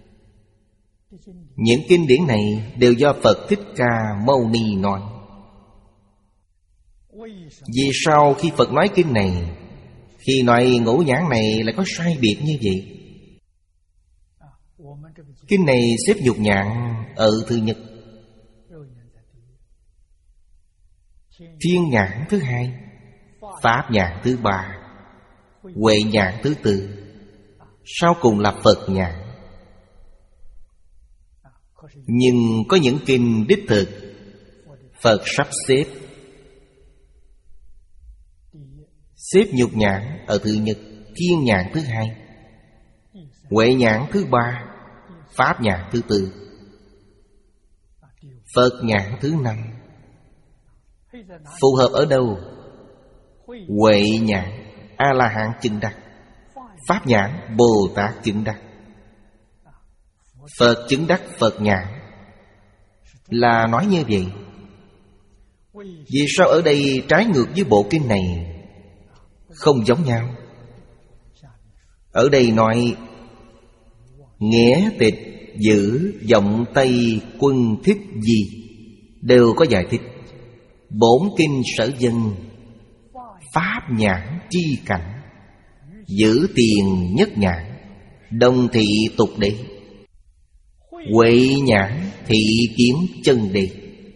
Những kinh điển này đều do Phật Thích Ca Mâu Ni nói. Vì sao khi Phật nói kinh này, khi nói ngũ nhãn này lại có sai biệt như vậy? Kinh này xếp nhục nhãn ở thứ nhất, thiên nhãn thứ hai, pháp nhãn thứ ba, huệ nhãn thứ tư, sau cùng là Phật nhãn. Nhưng có những kinh đích thực Phật sắp xếp. Xếp nhục nhãn ở thứ nhất, thiên nhãn thứ hai, huệ nhãn thứ ba, pháp nhãn thứ tư, Phật nhãn thứ năm. Phù hợp ở đâu? Huệ nhãn A-la-hán chứng đắc, pháp nhãn Bồ Tát chứng đắc. Phật chứng đắc Phật nhãn là nói như vậy. Vì sao ở đây trái ngược với bộ kinh này? Không giống nhau. Ở đây nói nghĩa tịch giữ vọng tây quân thích gì đều có giải thích. Bổn kinh sở dân pháp nhãn chi cảnh, giữ tiền nhất nhãn, đồng thị tục đế, huệ nhãn thị kiến chân đế.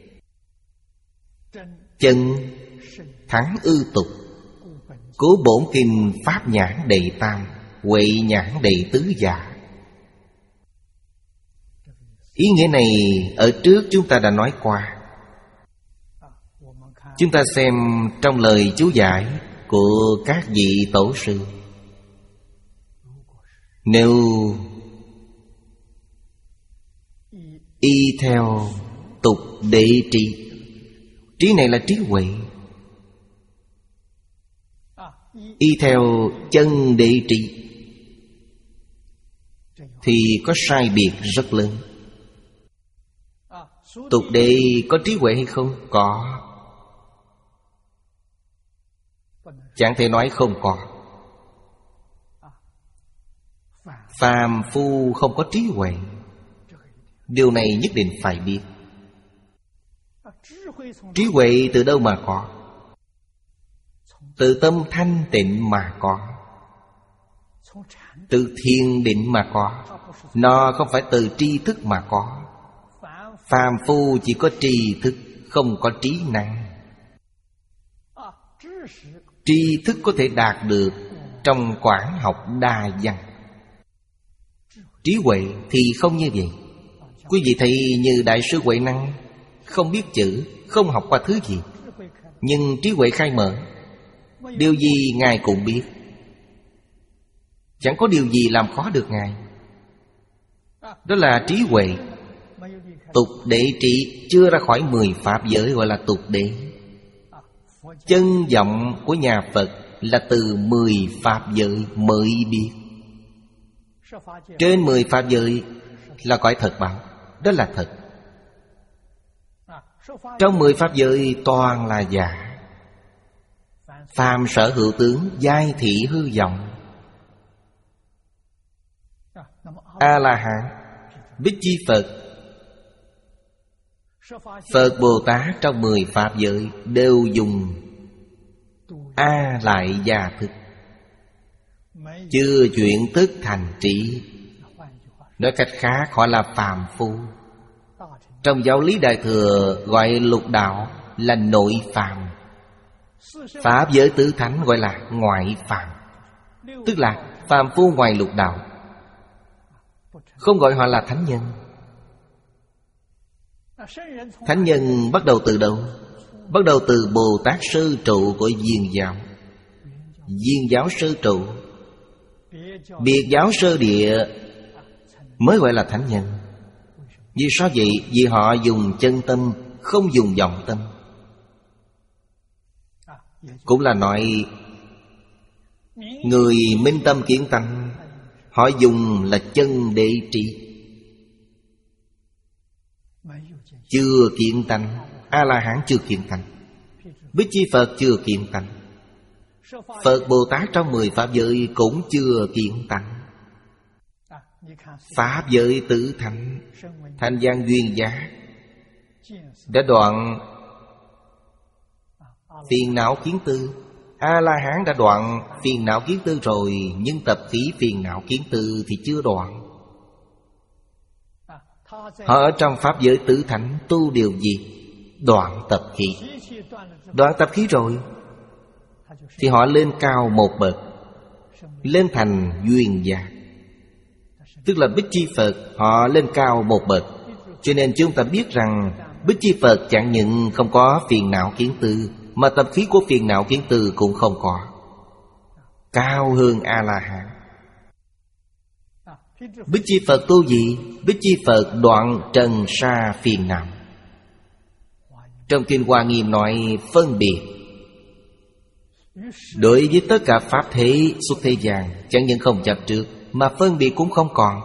Chân thắng ư tục, cố bổn kinh pháp nhãn đệ tam, huệ nhãn đệ tứ giả. Ý nghĩa này ở trước chúng ta đã nói qua. Chúng ta xem trong lời chú giải của các vị tổ sư. Nếu y theo tục đệ trí, trí này là trí huệ. Y theo chân đệ trí thì có sai biệt rất lớn. Tục đệ có trí huệ hay không? Có. Chẳng thể nói không có. Phàm phu không có trí huệ, điều này nhất định phải biết. Trí huệ từ đâu mà có? Từ tâm thanh tịnh mà có, từ thiền định mà có. Nó không phải từ tri thức mà có. Phàm phu chỉ có tri thức, không có trí năng. Tri thức có thể đạt được trong quảng học đa văn. Trí huệ thì không như vậy. Quý vị thấy như Đại sư Huệ Năng, không biết chữ, không học qua thứ gì, nhưng trí huệ khai mở. Điều gì Ngài cũng biết, chẳng có điều gì làm khó được Ngài. Đó là trí huệ. Tục đệ trị chưa ra khỏi mười pháp giới gọi là tục đệ. Chân vọng của nhà Phật là từ mười pháp giới mới biết. Trên mười pháp giới là cõi thật báo, đó là thật. Trong mười pháp giới toàn là giả. Phàm sở hữu tướng, giai thị hư vọng. A-la-hán, Bích Chi Phật, Phật Bồ Tát trong mười pháp giới đều dùng A lại gia thức, chưa chuyển thức thành trí. Nói cách khác, họ là phàm phu. Trong giáo lý Đại Thừa gọi lục đạo là nội phàm, pháp giới tứ thánh gọi là ngoại phàm, tức là phàm phu ngoài lục đạo. Không gọi họ là thánh nhân. Thánh nhân bắt đầu từ đâu? Bắt đầu từ Bồ Tát sơ trụ của Viên giáo. Viên giáo sơ trụ, biệt giáo sơ địa mới gọi là thánh nhân. Vì sao vậy? Vì họ dùng chân tâm, không dùng vọng tâm. Cũng là nói người minh tâm kiến tánh, họ dùng là chân đệ trí, chưa kiến tánh. A-la-hán chưa kiến tánh, Bích Chi Phật chưa kiến tánh, Phật Bồ Tát trong mười pháp giới cũng chưa kiến tánh. Pháp giới tứ thánh, Thanh Văn Duyên Giác đã đoạn phiền não kiến tư. A-la-hán đã đoạn phiền não kiến tư rồi, nhưng tập khí phiền não kiến tư thì chưa đoạn. Họ ở trong pháp giới tứ thánh tu điều gì? Đoạn tập khí. Đoạn tập khí rồi thì họ lên cao một bậc, lên thành duyên giác, tức là Bích Chi Phật. Họ lên cao một bậc. Cho nên chúng ta biết rằng Bích Chi Phật chẳng những không có phiền não kiến tư, mà tập khí của phiền não kiến tư cũng không có, cao hơn A-la-hán. Bích Chi Phật tu gì? Bích Chi Phật đoạn trần sa phiền não. Trong Kinh Hoa Nghiêm nói phân biệt. Đối với tất cả pháp thế xuất thế gian, chẳng những không chấp trước, mà phân biệt cũng không còn.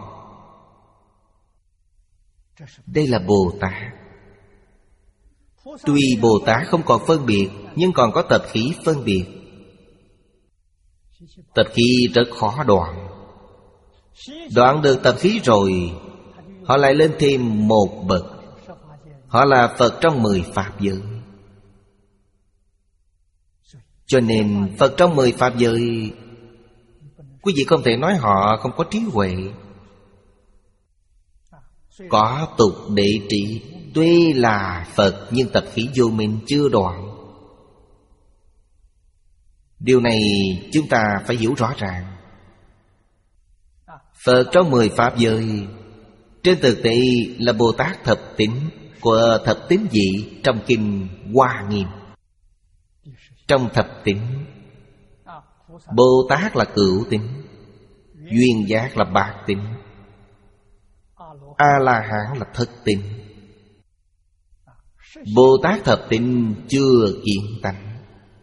Đây là Bồ Tát. Tuy Bồ Tát không còn phân biệt, nhưng còn có tập khí phân biệt. Tập khí rất khó đoạn. Đoạn được tập khí rồi, họ lại lên thêm một bậc. Họ là Phật trong mười Pháp giới. Cho nên Phật trong mười Pháp giới, quý vị không thể nói họ không có trí huệ. Có tục đệ trị. Tuy là Phật nhưng tập khí vô minh chưa đoạn. Điều này chúng ta phải hiểu rõ ràng. Phật trong mười Pháp giới, trên thực tế là Bồ Tát thập tín của thập tín vị trong Kinh Hoa Nghiêm. Trong thập tín, Bồ Tát là cửu tín, duyên giác là bát tín, A-la-hán là thất tín. Bồ Tát thập tín chưa kiến tánh,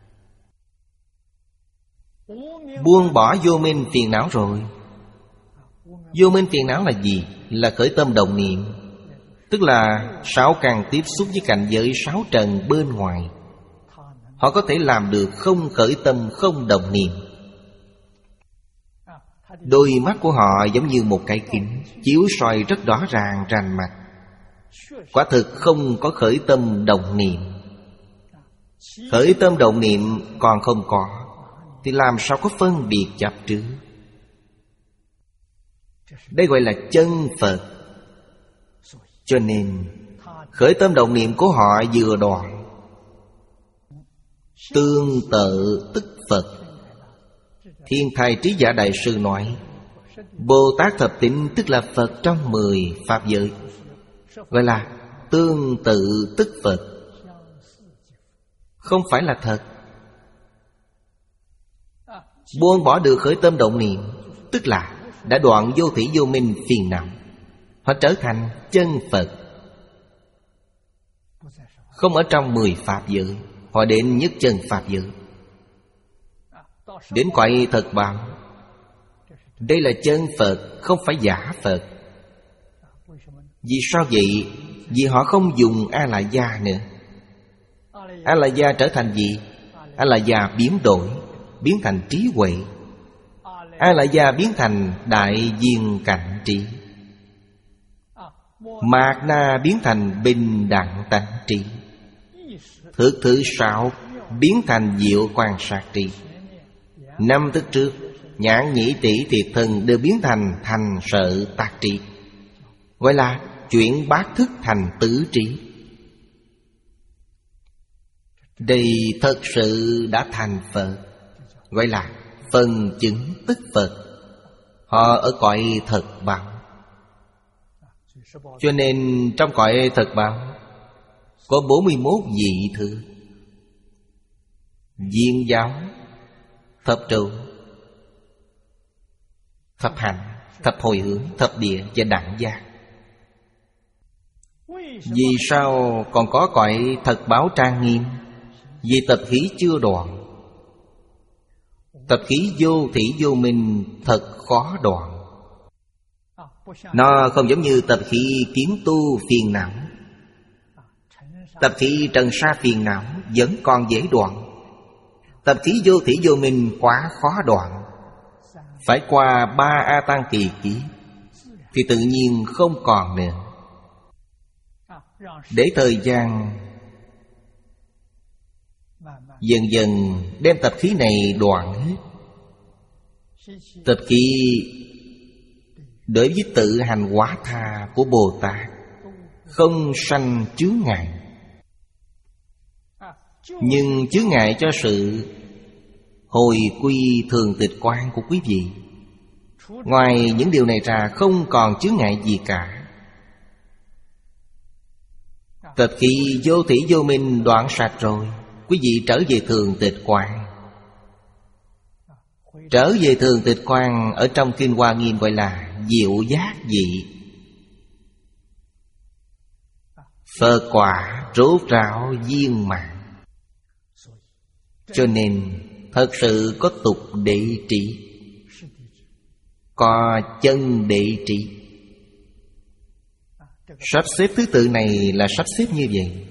buông bỏ vô minh phiền não rồi. Vô minh phiền não là gì? Là khởi tâm động niệm. Tức là sáu căn tiếp xúc với cảnh giới sáu trần bên ngoài. Họ có thể làm được không khởi tâm, không động niệm. Đôi mắt của họ giống như một cái kính, chiếu soi rất rõ ràng rành mạch. Quả thực không có khởi tâm động niệm. Khởi tâm động niệm còn không có, thì làm sao có phân biệt chấp trước? Đây gọi là chân Phật. Cho nên khởi tâm động niệm của họ vừa đoạn. Tương tự tức Phật. Thiên Thai Trí Giả Đại Sư nói, Bồ Tát thập tín tức là Phật trong mười Pháp giới. Gọi là tương tự tức Phật, không phải là thật. Buông bỏ được khởi tâm động niệm, tức là đã đoạn vô thủy vô minh phiền não. Họ trở thành chân Phật. Không ở trong mười Pháp giới, họ đến nhất chân Pháp giới, đến cõi thật báo. Đây là chân Phật, không phải giả Phật. Vì sao vậy? Vì họ không dùng A-la-gia nữa. A-la-gia trở thành gì? A-la-gia biến đổi, biến thành trí huệ. A-la-gia biến thành đại viên cảnh trí. Mạt na biến thành bình đẳng tánh trí. Thức thứ sáu biến thành diệu quan sát trí. Năm thức trước, nhãn nhĩ tỷ thiệt thân đều biến thành thành sợ tác trí. Gọi là chuyển bát thức thành tứ trí. Đây thật sự đã thành Phật. Gọi là phần chứng tức Phật. Họ ở cõi thật báo. Cho nên trong cõi thật báo có bốn mươi mốt vị thứ: Viên giáo, thập trụ, thập hạnh, thập hồi hướng, thập địa và đẳng giác. Vì sao còn có cõi thật báo trang nghiêm? Vì tập khí chưa đoạn. Tập khí vô thủy vô minh thật khó đoạn. Nó không giống như tập khí kiến tu phiền não. Tập khí trần sa phiền não vẫn còn dễ đoạn. Tập khí vô thủy vô minh quá khó đoạn. Phải qua ba A Tăng kỳ ký thì tự nhiên không còn nữa. Để thời gian dần dần đem tập khí này đoạn hết. Tập khí đối với tự hành hóa tha của Bồ Tát không sanh chướng ngại. Nhưng chướng ngại cho sự hồi quy thường tịch quan của quý vị. Ngoài những điều này ra không còn chướng ngại gì cả. Tập khí vô thủy vô minh đoạn sạch rồi, quý vị trở về thường tịch quan. Trở về thường tịch quan ở trong Kinh Hoa Nghiêm gọi là diệu giác vị. Phật quả rốt ráo viên mãn. Cho nên thật sự có tục đệ trị, có chân đệ trị. Sắp xếp thứ tự này là sắp xếp như vậy.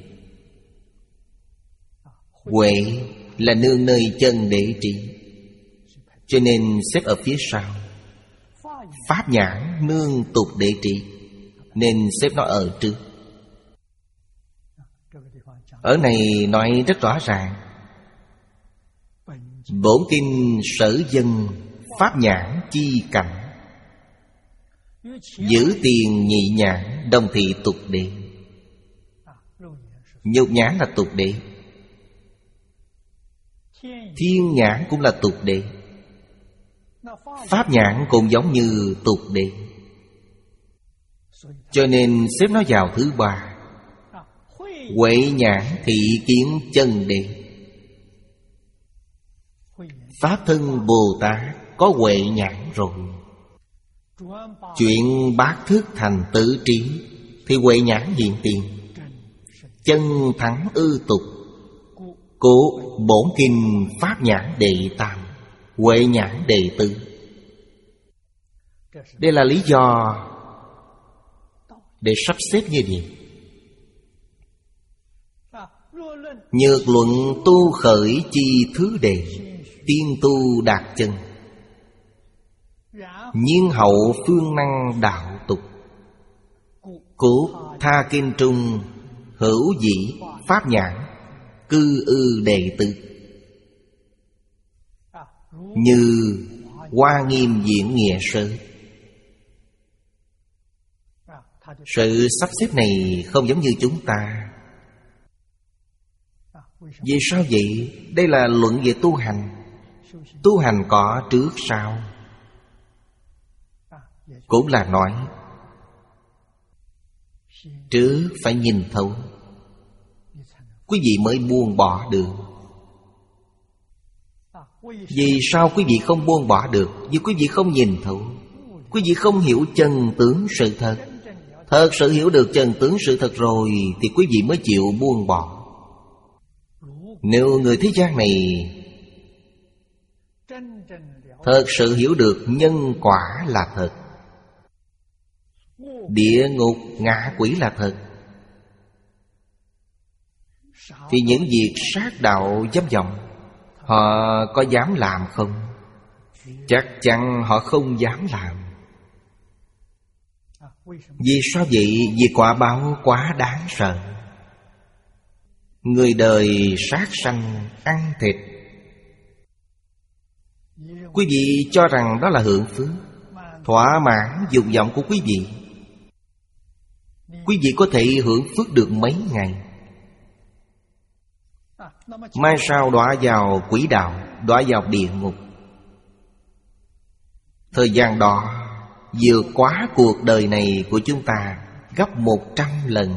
Huệ là nương nơi chân đệ trị, cho nên xếp ở phía sau. Pháp nhãn nương tục đệ trị, nên xếp nó ở trước. Ở này nói rất rõ ràng. Bổn kinh sở dân pháp nhãn chi cảnh, giữ tiền nhị nhãn đồng thị tục đệ. Nhục nhãn là tục đệ, thiên nhãn cũng là tục đệ, pháp nhãn cũng giống như tục đệ. Cho nên xếp nó vào thứ ba. Huệ nhãn thị kiến chân đệ. Pháp thân Bồ Tát có huệ nhãn rồi, chuyện bát thức thành tứ trí thì huệ nhãn hiện tiền, chân thắng ư tục. Cố bổn kinh pháp nhãn đệ tam, huệ nhãn đệ tứ. Đây là lý do để sắp xếp như vậy. Nhược luận tu khởi chi thứ đề, tiên tu đạt chân, nhiên hậu phương năng đạo tục. Cố tha kinh trung hữu dĩ pháp nhãn, cư ư đệ tử. Như Hoa Nghiêm diễn nghĩa sơ. Sự sắp xếp này không giống như chúng ta. Vì sao vậy? Đây là luận về tu hành. Tu hành có trước sau. Cũng là nói trước phải nhìn thấu, quý vị mới buông bỏ được. Vì sao quý vị không buông bỏ được? Vì quý vị không nhìn thấu, quý vị không hiểu chân tướng sự thật. Thật sự hiểu được chân tướng sự thật rồi thì quý vị mới chịu buông bỏ. Nếu người thế gian này thật sự hiểu được nhân quả là thật, địa ngục ngạ quỷ là thật, thì những việc sát đạo dâm vọng họ có dám làm không? Chắc chắn họ không dám làm. Vì sao vậy? Vì quả báo quá đáng sợ. Người đời sát sanh ăn thịt, quý vị cho rằng đó là hưởng phước, thỏa mãn dục vọng của quý vị. Quý vị có thể hưởng phước được mấy ngày, mai sau đọa vào quỷ đạo, đọa vào địa ngục. Thời gian đó vượt quá cuộc đời này của chúng ta gấp một trăm lần.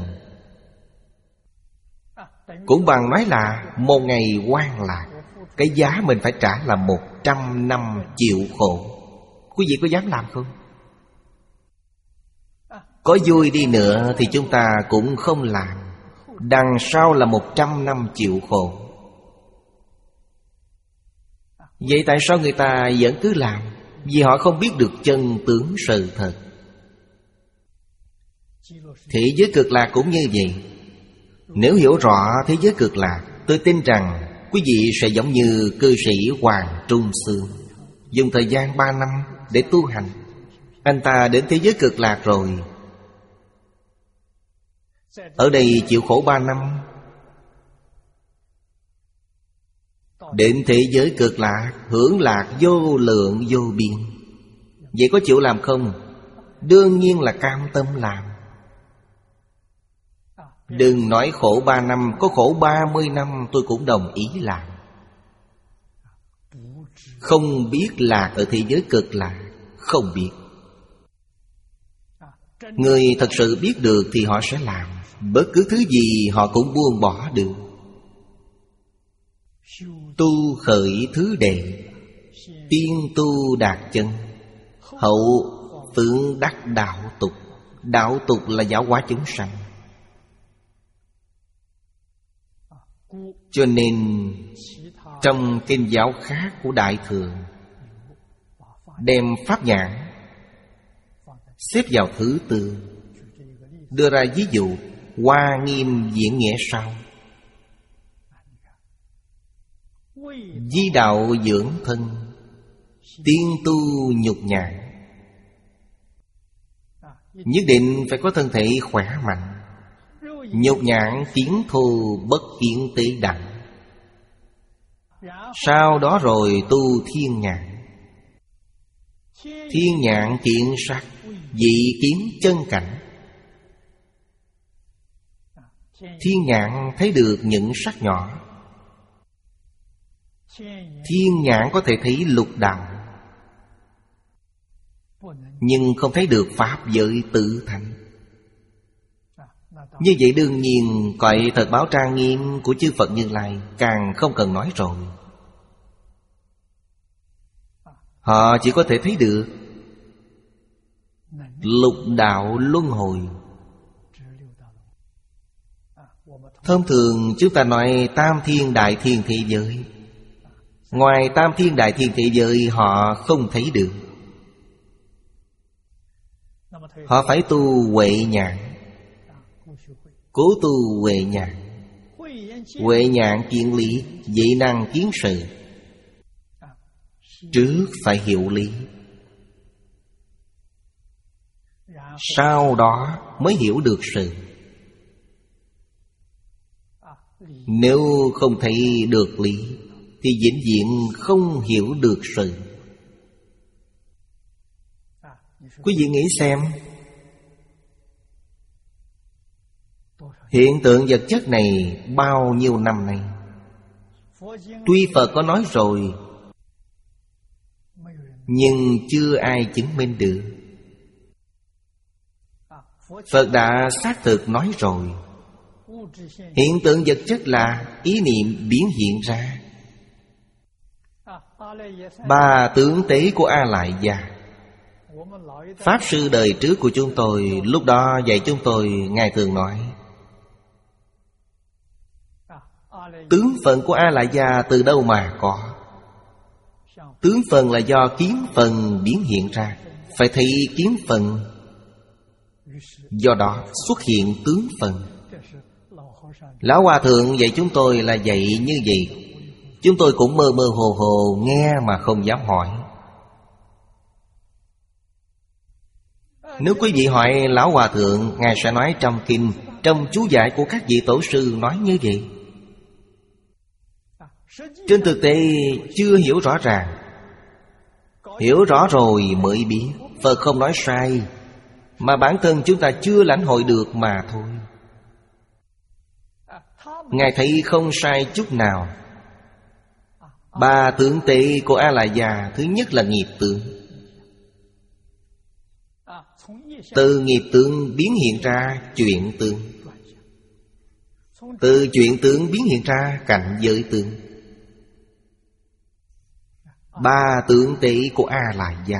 Cũng bằng nói là một ngày hoan lạc, cái giá mình phải trả là một trăm năm chịu khổ. Quý vị có dám làm không? Có vui đi nữa thì chúng ta cũng không làm. Đằng sau là một trăm năm chịu khổ. Vậy tại sao người ta vẫn cứ làm? Vì họ không biết được chân tướng sự thật. Thế giới cực lạc cũng như vậy. Nếu hiểu rõ thế giới cực lạc, tôi tin rằng quý vị sẽ giống như cư sĩ Hoàng Trung Sương, dùng thời gian ba năm để tu hành. Anh ta đến thế giới cực lạc rồi, ở đây chịu khổ ba năm. Đến thế giới cực lạc, hưởng lạc vô lượng vô biên. Vậy có chịu làm không? Đương nhiên là cam tâm làm. Đừng nói khổ ba năm, có khổ ba mươi năm tôi cũng đồng ý làm. Không biết lạc ở thế giới cực lạc, không biết. Người thật sự biết được thì họ sẽ làm. Bất cứ thứ gì họ cũng buông bỏ được. Tu khởi thứ đệ, tiên tu đạt chân, hậu phượng đắc đạo tục. Đạo tục là giáo hóa chúng sanh. Cho nên trong kinh giáo khác của Đại Thừa đem pháp nhãn xếp vào thứ tư. Đưa ra ví dụ Hoa Nghiêm diễn nghĩa sau: di đạo dưỡng thân, tiên tu nhục nhãn. Nhất định phải có thân thể khỏe mạnh. Nhục nhãn kiến thù bất kiến tế đẳng. Sau đó rồi tu thiên nhãn. Thiên nhãn kiến sắc, dị kiến chân cảnh. Thiên nhãn thấy được những sắc nhỏ. Thiên nhãn có thể thấy lục đạo, nhưng không thấy được pháp giới tự thành. Như vậy đương nhiên cõi thật báo trang nghiêm của chư Phật Như Lai càng không cần nói rồi. Họ chỉ có thể thấy được lục đạo luân hồi. Thông thường chúng ta nói tam thiên đại thiên thế giới. Ngoài tam thiên đại thiên thế giới họ không thấy được. Họ phải tu huệ nhãn. Cố tu huệ nhãn. Huệ nhãn kiến lý, dị năng kiến sự. Trước phải hiểu lý, sau đó mới hiểu được sự. Nếu không thấy được lý thì vĩnh viễn không hiểu được sự. Quý vị nghĩ xem, hiện tượng vật chất này bao nhiêu năm nay, tuy Phật có nói rồi, nhưng chưa ai chứng minh được. Phật đã xác thực nói rồi, hiện tượng vật chất là ý niệm biến hiện ra. Ba tướng tế của A Lại Gia, Pháp sư đời trước của chúng tôi lúc đó dạy chúng tôi, Ngài thường nói tướng phận của A Lại Gia từ đâu mà có? Tướng phận là do kiến phận biến hiện ra, phải thấy kiến phận, do đó xuất hiện tướng phận. Lão Hòa Thượng dạy chúng tôi là dạy như vậy. Chúng tôi cũng mơ mơ hồ hồ nghe mà không dám hỏi. Nếu quý vị hỏi Lão Hòa Thượng, Ngài sẽ nói trong kinh, trong chú giải của các vị tổ sư nói như vậy. Trên thực tế chưa hiểu rõ ràng. Hiểu rõ rồi mới biết Phật không nói sai, mà bản thân chúng ta chưa lãnh hội được mà thôi. Ngài thấy không sai chút nào. Ba tướng tế của A Lại Gia, thứ nhất là nghiệp tướng. Từ nghiệp tướng biến hiện ra chuyện tướng. Từ chuyện tướng biến hiện ra cảnh giới tướng. Ba tướng tế của A Lại Gia.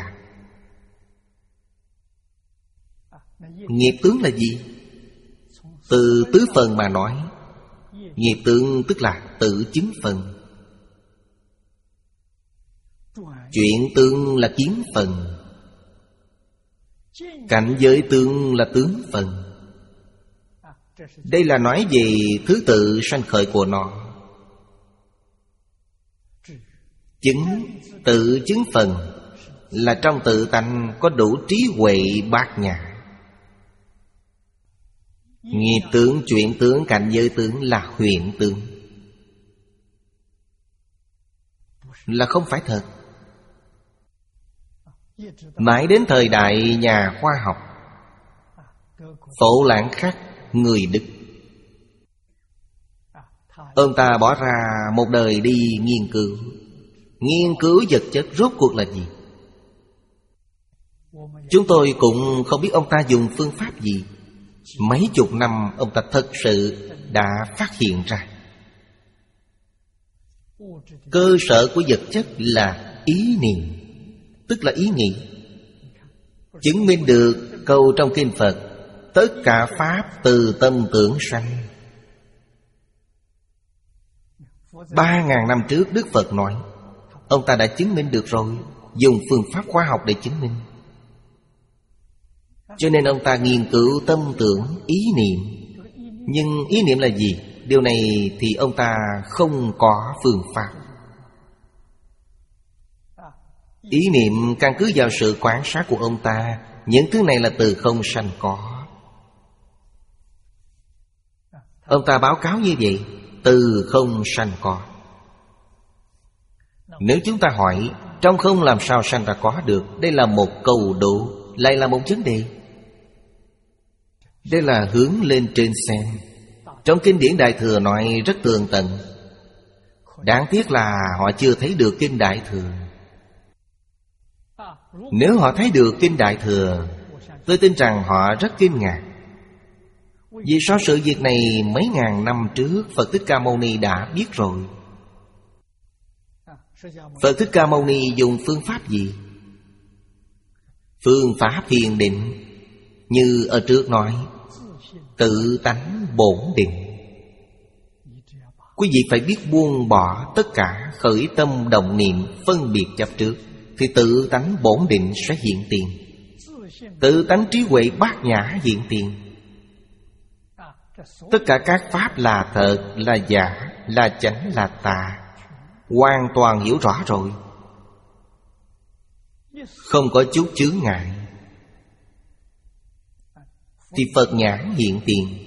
Nghiệp tướng là gì? Từ tứ phần mà nói, nghiệp tướng tức là tự chứng phần. Chuyện tướng là kiến phần. Cảnh giới tướng là tướng phần. Đây là nói về thứ tự sanh khởi của nó. Chứng, tự chứng phần là trong tự tánh có đủ trí huệ bát nhã. Nghiệp tướng, chuyện tướng, cảnh giới tướng là huyền tướng, là không phải thật. Mãi đến thời đại nhà khoa học Phổ Lãng Khắc, người Đức, ông ta bỏ ra một đời đi nghiên cứu. Nghiên cứu vật chất rốt cuộc là gì? Chúng tôi cũng không biết ông ta dùng phương pháp gì. Mấy chục năm ông ta thật sự đã phát hiện ra cơ sở của vật chất là ý niệm, tức là ý nghĩ. Chứng minh được câu trong kinh Phật: tất cả pháp từ tâm tưởng sanh. Ba ngàn năm trước Đức Phật nói, ông ta đã chứng minh được rồi, dùng phương pháp khoa học để chứng minh. Cho nên ông ta nghiên cứu tâm tưởng, ý niệm. Nhưng ý niệm là gì? Điều này thì ông ta không có phương pháp. Ý niệm căn cứ vào sự quan sát của ông ta. Những thứ này là từ không sanh có. Ông ta báo cáo như vậy: từ không sanh có. Nếu chúng ta hỏi trong không làm sao sanh ra có được, đây là một câu đố, lại là một vấn đề. Đây là hướng lên trên xem. Trong kinh điển Đại Thừa nói rất tường tận. Đáng tiếc là họ chưa thấy được kinh Đại Thừa. Nếu họ thấy được kinh Đại Thừa, tôi tin rằng họ rất kinh ngạc. Vì sao sự việc này mấy ngàn năm trước Phật Thích Ca Mâu Ni đã biết rồi? Phật Thích Ca Mâu Ni dùng phương pháp gì? Phương pháp thiền định. Như ở trước nói, tự tánh bổn định. Quý vị phải biết buông bỏ tất cả khởi tâm động niệm phân biệt chấp trước, thì tự tánh bổn định sẽ hiện tiền. Tự tánh trí huệ bát nhã hiện tiền. Tất cả các pháp là thật, là giả, là chánh, là tà, hoàn toàn hiểu rõ rồi. Không có chút chướng ngại, thì Phật nhãn hiện tiền.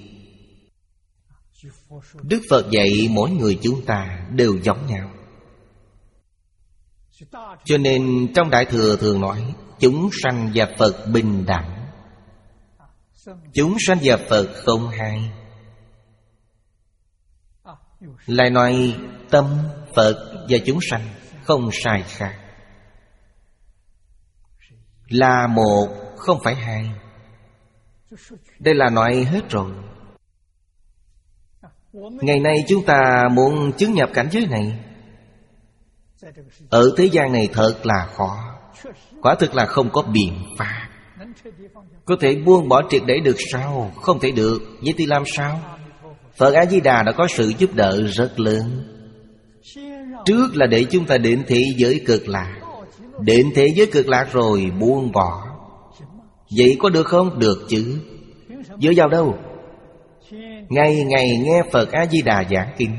Đức Phật dạy mỗi người chúng ta đều giống nhau. Cho nên trong Đại Thừa thường nói chúng sanh và Phật bình đẳng. Chúng sanh và Phật không hai. Lại nói tâm, Phật và chúng sanh không sai khác, là một, không phải hai. Đây là nói hết rồi. Ngày nay chúng ta muốn chứng nhập cảnh giới này, ở thế gian này thật là khó. Quả thực là không có biện pháp. Có thể buông bỏ triệt để được sao? Không thể được. Vậy thì làm sao? Phật A-di-đà đã có sự giúp đỡ rất lớn. Trước là để chúng ta đến thế giới cực lạc. Đến thế giới cực lạc rồi buông bỏ. Vậy có được không? Được chứ. Dựa vào đâu? Ngày ngày nghe Phật A-di-đà giảng kinh.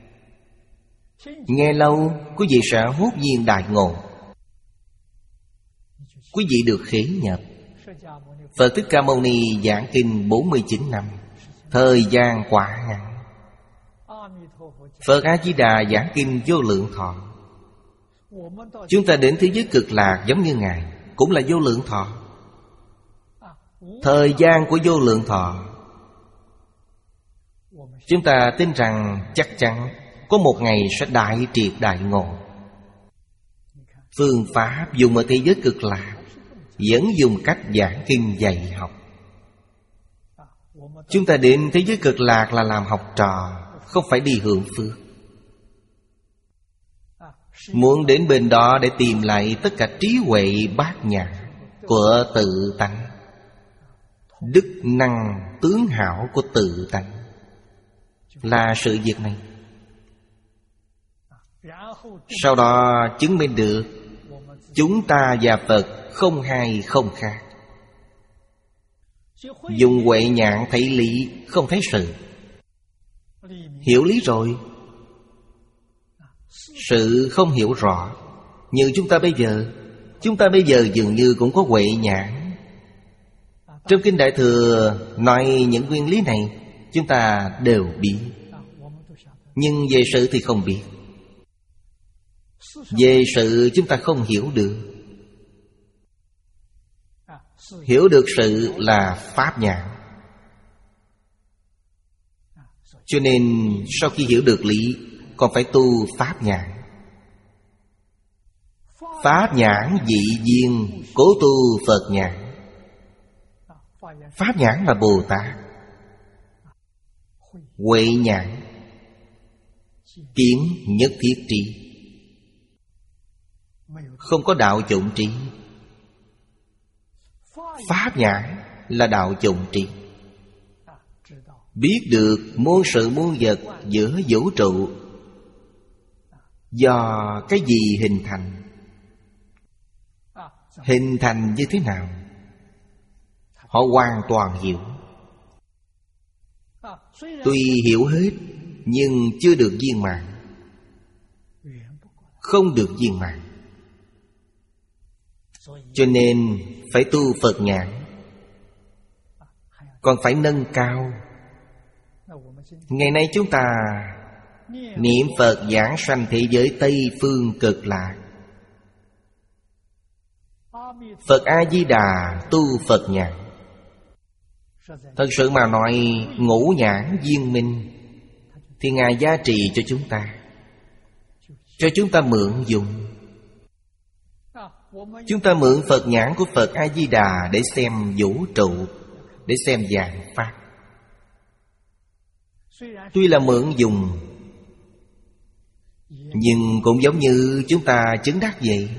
Nghe lâu, quý vị sẽ hốt nhiên đại ngộ. Quý vị được khế nhập. Phật Thích Ca Mâu Ni giảng kinh bốn mươi chín năm, thời gian quá ngắn. Phật A-di-đà giảng kinh vô lượng thọ. Chúng ta đến thế giới cực lạc giống như Ngài, cũng là vô lượng thọ. Thời gian của vô lượng thọ, chúng ta tin rằng chắc chắn có một ngày sẽ đại triệt đại ngộ. Phương pháp dùng ở thế giới cực lạc vẫn dùng cách giảng kinh dạy học. Chúng ta đến thế giới cực lạc là làm học trò, không phải đi hưởng phước. Muốn đến bên đó để tìm lại tất cả trí huệ bát nhã của tự tánh, đức năng tướng hảo của tự tánh, là sự việc này. Sau đó chứng minh được chúng ta và Phật không hai không khác. Dùng huệ nhãn thấy lý, không thấy sự. Hiểu lý rồi, sự không hiểu rõ. Như chúng ta bây giờ, chúng ta bây giờ dường như cũng có huệ nhãn. Trong Kinh Đại Thừa nói những nguyên lý này chúng ta đều biết, nhưng về sự thì không biết. Về sự chúng ta không hiểu được. Hiểu được sự là pháp nhãn. Cho nên sau khi hiểu được lý, còn phải tu pháp nhãn. Pháp nhãn dị duyên, cố tu Phật nhãn. Pháp nhãn là Bồ Tát, Huệ nhãn, kiến nhất thiết trí. Không có đạo chủng trí. Pháp nhãn là đạo chủng trí. Biết được muôn sự muôn vật giữa vũ trụ do cái gì hình thành, hình thành như thế nào, họ hoàn toàn hiểu. Tuy hiểu hết nhưng chưa được viên mãn, không được viên mãn. Cho nên phải tu Phật nhãn, còn phải nâng cao. Ngày nay chúng ta niệm Phật giảng sanh thế giới Tây Phương Cực Lạc. Phật A-di-đà tu Phật nhãn. Thật sự mà nói, ngũ nhãn viên minh thì Ngài gia trì cho chúng ta, cho chúng ta mượn dùng. Chúng ta mượn Phật nhãn của Phật A-di-đà để xem vũ trụ, để xem vạn pháp. Tuy là mượn dùng, nhưng cũng giống như chúng ta chứng đắc vậy.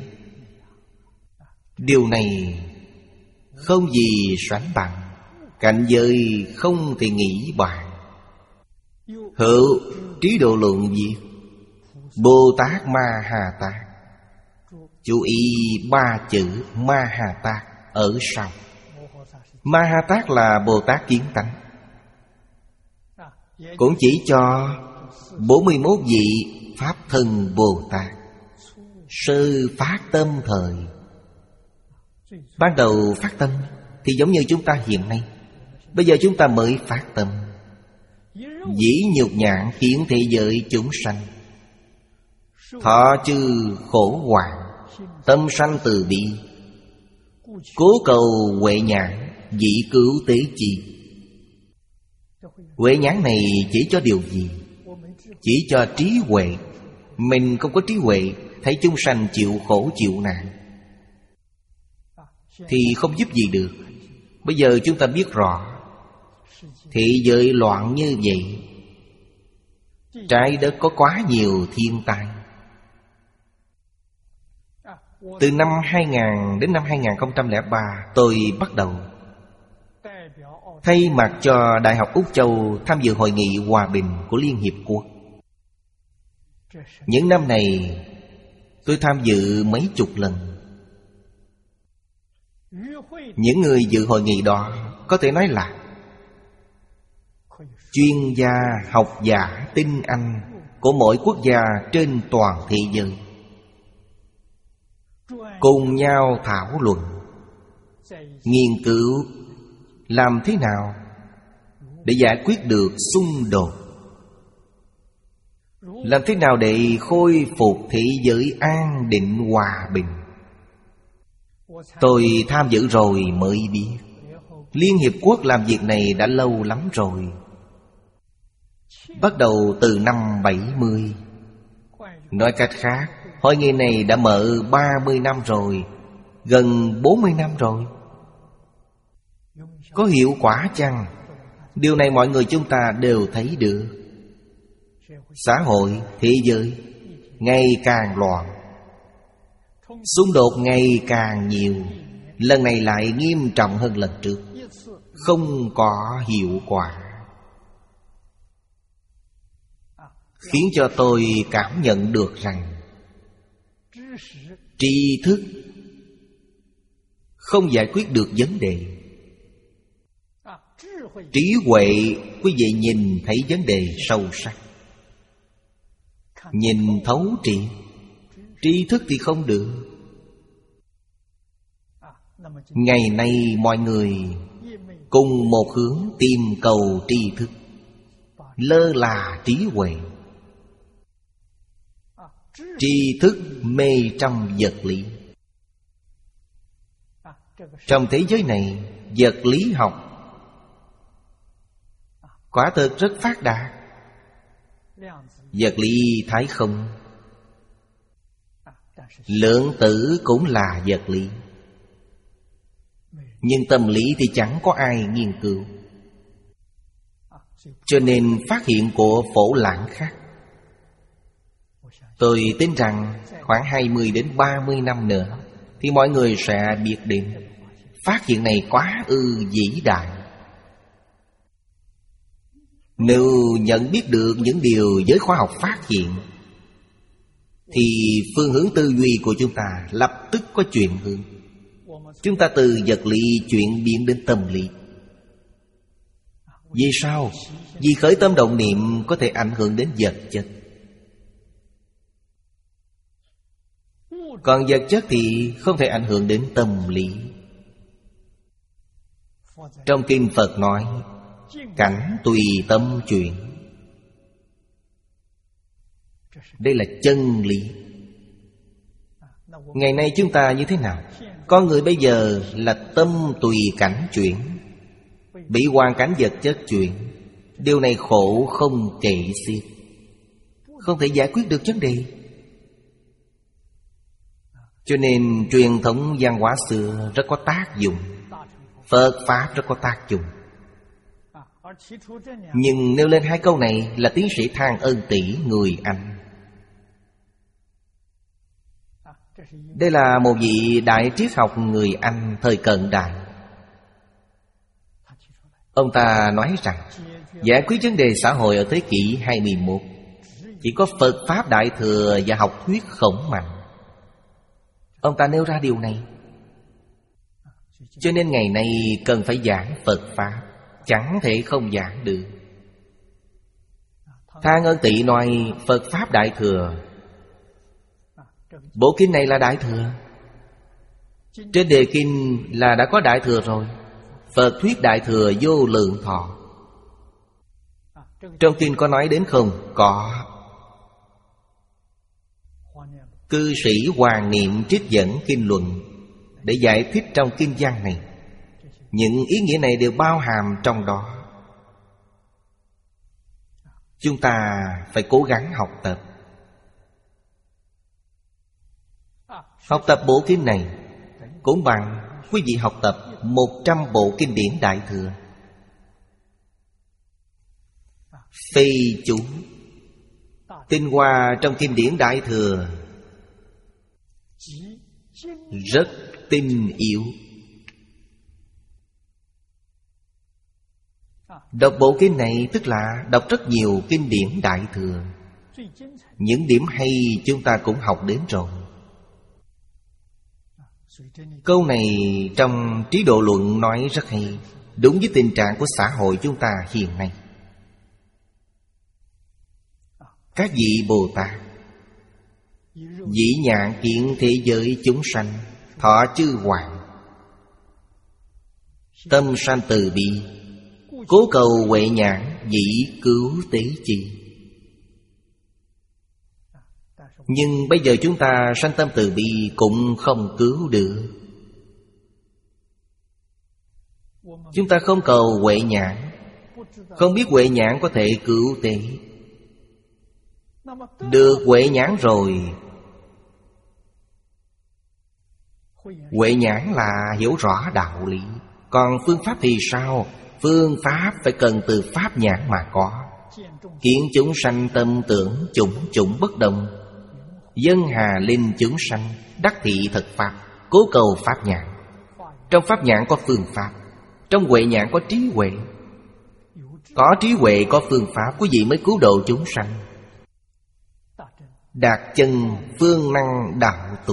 Điều này không gì sánh bằng. Cảnh giới không thể nghĩ bàn. Hữu trí độ luận viết Bồ Tát Ma Ha Tát. Chú ý ba chữ Ma Ha Tát ở sau. Ma Ha Tát là Bồ Tát kiến tánh, cũng chỉ cho bốn mươi mốt vị Pháp thân Bồ Tát sơ phát tâm thời. Ban đầu phát tâm thì giống như chúng ta hiện nay. Bây giờ chúng ta mới phát tâm. Dĩ nhục nhãn khiến thế giới chúng sanh, thọ chư khổ hoạn, tâm sanh từ bi, cố cầu huệ nhãn, dĩ cứu tế chi. Huệ nhãn này chỉ cho điều gì? Chỉ cho trí huệ. Mình không có trí huệ, thấy chúng sanh chịu khổ chịu nạn thì không giúp gì được. Bây giờ chúng ta biết rõ thế giới loạn như vậy, trái đất có quá nhiều thiên tai. Từ năm hai nghìn đến năm hai nghìn không trăm lẻ ba, tôi bắt đầu thay mặt cho Đại học Úc Châu tham dự hội nghị hòa bình của Liên Hiệp Quốc. Những năm này tôi tham dự mấy chục lần. Những người dự hội nghị đó có thể nói là chuyên gia, học giả, tinh anh của mỗi quốc gia trên toàn thế giới, cùng nhau thảo luận, nghiên cứu làm thế nào để giải quyết được xung đột, làm thế nào để khôi phục thế giới an định hòa bình. Tôi tham dự rồi mới biết Liên Hiệp Quốc làm việc này đã lâu lắm rồi. Bắt đầu từ năm bảy mươi. Nói cách khác, hội nghị này đã mở ba mươi năm rồi, gần bốn mươi năm rồi. Có hiệu quả chăng? Điều này mọi người chúng ta đều thấy được. Xã hội, thế giới ngày càng loạn, xung đột ngày càng nhiều. Lần này lại nghiêm trọng hơn lần trước, không có hiệu quả, khiến cho tôi cảm nhận được rằng tri thức không giải quyết được vấn đề. Trí huệ, quý vị nhìn thấy vấn đề sâu sắc, nhìn thấu triệt. Tri thức thì không được. Ngày nay mọi người cùng một hướng tìm cầu tri thức, lơ là trí huệ. Tri thức mê trong vật lý. Trong thế giới này, vật lý học quả thực rất phát đạt. Vật lý thái không, lượng tử cũng là vật lý, nhưng tâm lý thì chẳng có ai nghiên cứu. Cho nên phát hiện của Phổ Lãng khác. Tôi tin rằng khoảng hai mươi đến ba mươi năm nữa thì mọi người sẽ biết đến. Phát hiện này quá ư vĩ đại. Nếu nhận biết được những điều giới khoa học phát hiện thì phương hướng tư duy của chúng ta lập tức có chuyển hướng. Chúng ta từ vật lý chuyển biến đến tâm lý. Vì sao? Vì khởi tâm động niệm có thể ảnh hưởng đến vật chất. Còn vật chất thì không thể ảnh hưởng đến tâm lý. Trong kinh Phật nói cảnh tùy tâm chuyển. Đây là chân lý. Ngày nay chúng ta như thế nào? Con người bây giờ là tâm tùy cảnh chuyển, bị hoàn cảnh vật chất chuyển. Điều này khổ không kể xiết, không thể giải quyết được vấn đề. Cho nên truyền thống văn hóa xưa rất có tác dụng, Phật Pháp rất có tác dụng. Nhưng nêu lên hai câu này là tiến sĩ Thang Ân Tỷ người Anh. Đây là một vị đại triết học người Anh thời cận đại. Ông ta nói rằng giải quyết vấn đề xã hội ở thế kỷ hai mươi mốt chỉ có Phật Pháp Đại Thừa và học thuyết Khổng Mạnh. Ông ta nêu ra điều này. Cho nên ngày nay cần phải giảng Phật Pháp, chẳng thể không giảng được. Thang Ân Tị nói Phật Pháp Đại Thừa. Bộ kinh này là Đại Thừa. Trên đề kinh là đã có Đại Thừa rồi. Phật thuyết Đại Thừa vô lượng thọ. Trong kinh có nói đến không? Có. Cư sĩ Hoàng Niệm trích dẫn kinh luận để giải thích trong kinh văn này. Những ý nghĩa này đều bao hàm trong đó. Chúng ta phải cố gắng học tập. Học tập bộ kinh này cũng bằng quý vị học tập một trăm bộ kinh điển Đại Thừa. Phi chú tinh hoa trong kinh điển Đại Thừa rất tinh yếu. Đọc bộ kinh này tức là đọc rất nhiều kinh điển Đại Thừa. Những điểm hay chúng ta cũng học đến rồi. Câu này trong Trí Độ Luận nói rất hay, đúng với tình trạng của xã hội chúng ta hiện nay. Các vị Bồ Tát dĩ nhãn kiến thế giới chúng sanh, thọ chư hoàng, tâm sanh từ bi, cố cầu huệ nhãn, dĩ cứu tế chi. Nhưng bây giờ chúng ta sanh tâm từ bi cũng không cứu được. Chúng ta không cầu huệ nhãn, không biết huệ nhãn có thể cứu tế. Được huệ nhãn rồi, huệ nhãn là hiểu rõ đạo lý. Còn phương pháp thì sao? Phương pháp phải cần từ pháp nhãn mà có. Kiến chúng sanh tâm tưởng chủng chủng bất đồng, dân hà linh chúng sanh, đắc thị thực pháp, cố cầu pháp nhãn. Trong pháp nhãn có phương pháp, trong huệ nhãn có trí huệ. Có trí huệ, có phương pháp, quý vị mới cứu độ chúng sanh, đạt chân phương năng đạo tục.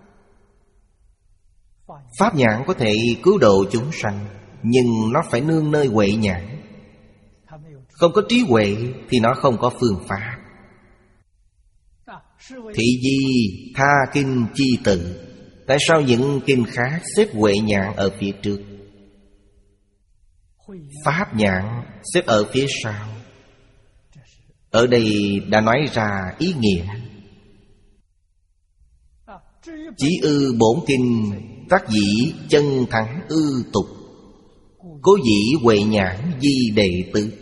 Pháp nhãn có thể cứu độ chúng sanh, nhưng nó phải nương nơi huệ nhãn. Không có trí huệ thì nó không có phương pháp. Thị di tha kinh chi tự. Tại sao những kinh khác xếp huệ nhãn ở phía trước, pháp nhãn xếp ở phía sau? Ở đây đã nói ra ý nghĩa. Chỉ ư bổn kinh tác dĩ chân thắng ư tục, cố dĩ huệ nhãn di đệ tử.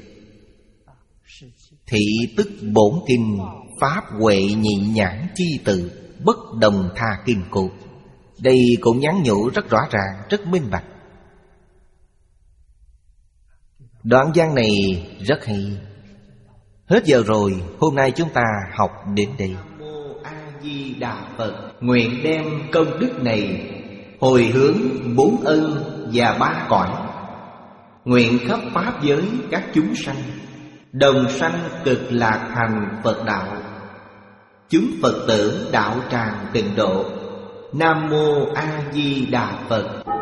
Thị tức bổn kinh pháp huệ nhị nhãn chi tự, bất đồng tha kinh cột. Đây cũng nhắn nhủ rất rõ ràng, rất minh bạch. Đoạn văn này rất hay. Hết giờ rồi, hôm nay chúng ta học đến đây. Nam Mô A Di Đà Phật. Nguyện đem công đức này hồi hướng bốn ân và ba cõi, nguyện khắp pháp giới các chúng sanh đồng sanh cực lạc thành Phật đạo. Chúng Phật tử đạo tràng tịnh độ. Nam Mô A Di Đà Phật.